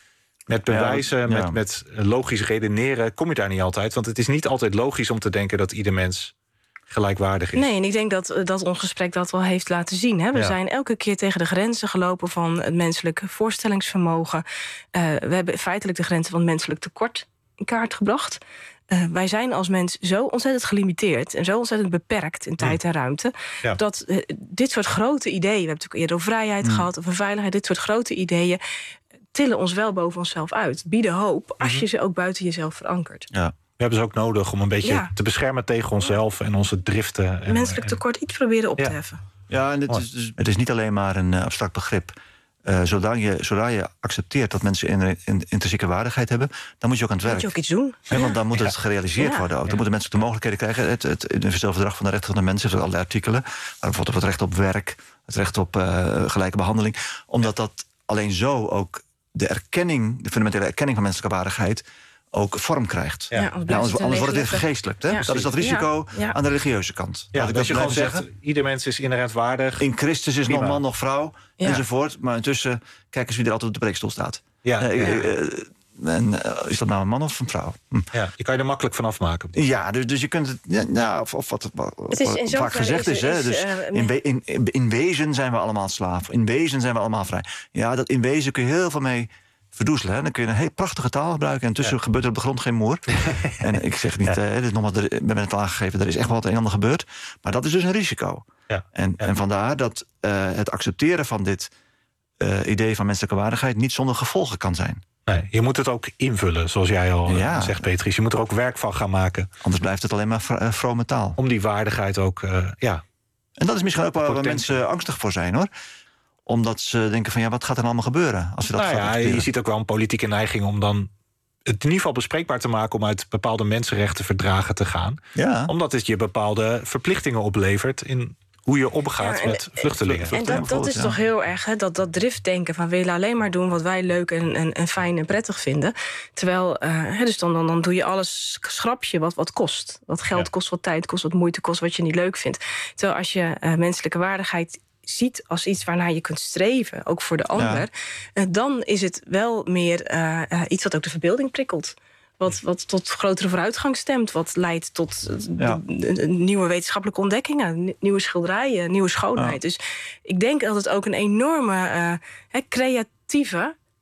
met bewijzen, ja, ja. Met, met logisch redeneren kom je daar niet altijd. Want het is niet altijd logisch om te denken dat ieder mens gelijkwaardig is. Nee, en ik denk dat, dat ons gesprek dat wel heeft laten zien. Hè? We ja. zijn elke keer tegen de grenzen gelopen van het menselijke voorstellingsvermogen. Uh, we hebben feitelijk de grenzen van het menselijk tekort in kaart gebracht. Uh, wij zijn als mens zo ontzettend gelimiteerd en zo ontzettend beperkt in tijd en ruimte, ja. dat uh, dit soort grote ideeën, we hebben natuurlijk eerder over vrijheid mm. gehad, over veiligheid, dit soort grote ideeën tillen ons wel boven onszelf uit. Bieden hoop als mm-hmm. je ze ook buiten jezelf verankert. Ja. We hebben ze ook nodig om een beetje ja. te beschermen tegen onszelf en onze driften. En, menselijk tekort iets proberen op ja. te heffen. Ja, en het is, dus, het is niet alleen maar een uh, abstract begrip. Uh, zodra, je, zodra je accepteert dat mensen in, in, intrinsieke waardigheid hebben, dan moet je ook aan het werk. Moet je ook iets doen. Ja, want dan moet het ja. gerealiseerd ja. worden. Ook. Dan ja. moeten mensen ook de mogelijkheden krijgen. Het, het Universeel Verdrag van de Rechten van de Mens heeft ook allerlei artikelen. Maar bijvoorbeeld het recht op werk, het recht op uh, gelijke behandeling. Omdat dat alleen zo ook de erkenning, de fundamentele erkenning van menselijke waardigheid ook vorm krijgt. Ja. Ja, anders, anders wordt het weer vergeestelijk. Ja. Dat is dat risico ja. Ja. aan de religieuze kant. Ja, dat, dat je gewoon zegt, ieder mens is inherent waardig. In Christus is Prima. nog man, nog vrouw, ja. enzovoort. Maar intussen, kijk eens wie er altijd op de preekstoel staat. Ja. Uh, uh, uh, en, uh, is dat nou een man of een vrouw? Hm. Ja, je kan je er makkelijk van afmaken. Ja, dus, dus je kunt het... Ja, nou, of, of wat, wat, het is vaak gezegd is. is, is hè, dus uh, in, we, in, in wezen zijn we allemaal slaaf. In wezen zijn we allemaal vrij. Ja, dat in wezen kun je heel veel mee verdoezelen. Hè. Dan kun je een heel prachtige taal gebruiken. En tussen ja. gebeurt er op de grond geen moer. En ik zeg niet, ja. uh, dit is nog wat, we hebben het al aangegeven, er is echt wel wat een en ander gebeurd. Maar dat is dus een risico. Ja. En, ja. en vandaar dat uh, het accepteren van dit uh, idee van menselijke waardigheid niet zonder gevolgen kan zijn. Nee, je moet het ook invullen, zoals jij al ja. zegt, Petrus. Je moet er ook werk van gaan maken. Anders blijft het alleen maar vro- uh, vrome taal. Om die waardigheid ook, uh, ja. En dat is misschien ook waar mensen angstig voor zijn, hoor. Omdat ze denken van, ja, wat gaat er allemaal gebeuren? Als we dat nou ja, je ziet ook wel een politieke neiging om dan het in ieder geval bespreekbaar te maken om uit bepaalde mensenrechtenverdragen te gaan. Ja. Omdat het je bepaalde verplichtingen oplevert in hoe je omgaat ja, en, met vluchtelingen. En dat, dat is ja. toch heel erg, hè, dat, dat driftdenken van we willen alleen maar doen wat wij leuk en, en, en fijn en prettig vinden. Terwijl, uh, hè, dus dan, dan, dan doe je alles, schrap je wat, wat kost. Wat geld ja. kost, wat tijd kost, wat moeite kost, wat je niet leuk vindt. Terwijl als je uh, menselijke waardigheid ziet als iets waarnaar je kunt streven, ook voor de ander, ja. dan is het wel meer uh, uh, iets wat ook de verbeelding prikkelt. Wat, wat tot grotere vooruitgang stemt. Wat leidt tot ja. nieuwe wetenschappelijke ontdekkingen. Nieuwe schilderijen, nieuwe schoonheid. Ja. Dus ik denk dat het ook een enorme uh, creatieve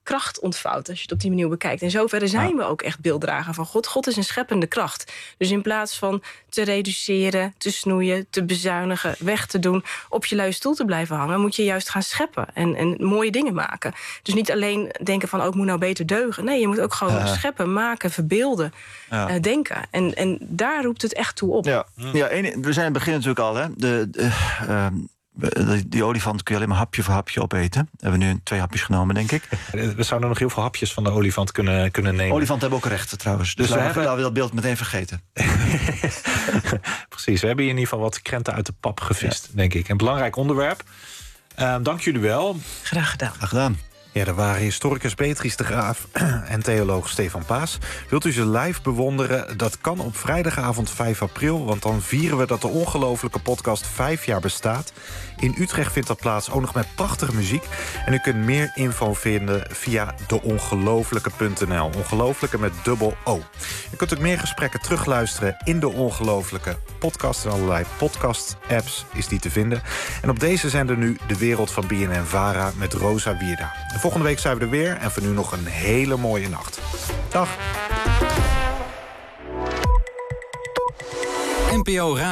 kracht ontvouwt als je het op die manier bekijkt. In zoverre zijn ja. we ook echt beelddrager van God. God is een scheppende kracht. Dus in plaats van te reduceren, te snoeien, te bezuinigen, weg te doen, op je luie stoel te blijven hangen, moet je juist gaan scheppen en, en mooie dingen maken. Dus niet alleen denken van, oh, ik moet nou beter deugen. Nee, je moet ook gewoon uh. scheppen, maken, verbeelden, ja. uh, denken. En, en daar roept het echt toe op. Ja, ja een, we zijn in het begin natuurlijk al, hè. De, de, uh, Die, die olifant kun je alleen maar hapje voor hapje opeten. We hebben nu twee hapjes genomen, denk ik. We zouden nog heel veel hapjes van de olifant kunnen, kunnen nemen. Olifanten hebben ook rechten trouwens. Dus we hebben we dat beeld meteen vergeten. Precies, we hebben hier in ieder geval wat krenten uit de pap gevist, ja. denk ik. Een belangrijk onderwerp. Uh, dank jullie wel. Graag gedaan. Graag gedaan. Ja, er waren historicus Beatrice de Graaf en theoloog Stefan Paas. Wilt u ze live bewonderen? Dat kan op vrijdagavond vijf april... want dan vieren we dat de ongelofelijke podcast vijf jaar bestaat. In Utrecht vindt dat plaats, ook nog met prachtige muziek. En u kunt meer info vinden via de ongelofelijke punt n l. Ongelofelijke met dubbel O. U kunt ook meer gesprekken terugluisteren in de Ongelofelijke podcast. En allerlei podcast-apps is die te vinden. En op deze zender nu De Wereld van B N N Vara met Rosa Wierda. En volgende week zijn we er weer. En voor nu nog een hele mooie nacht. Dag. N P O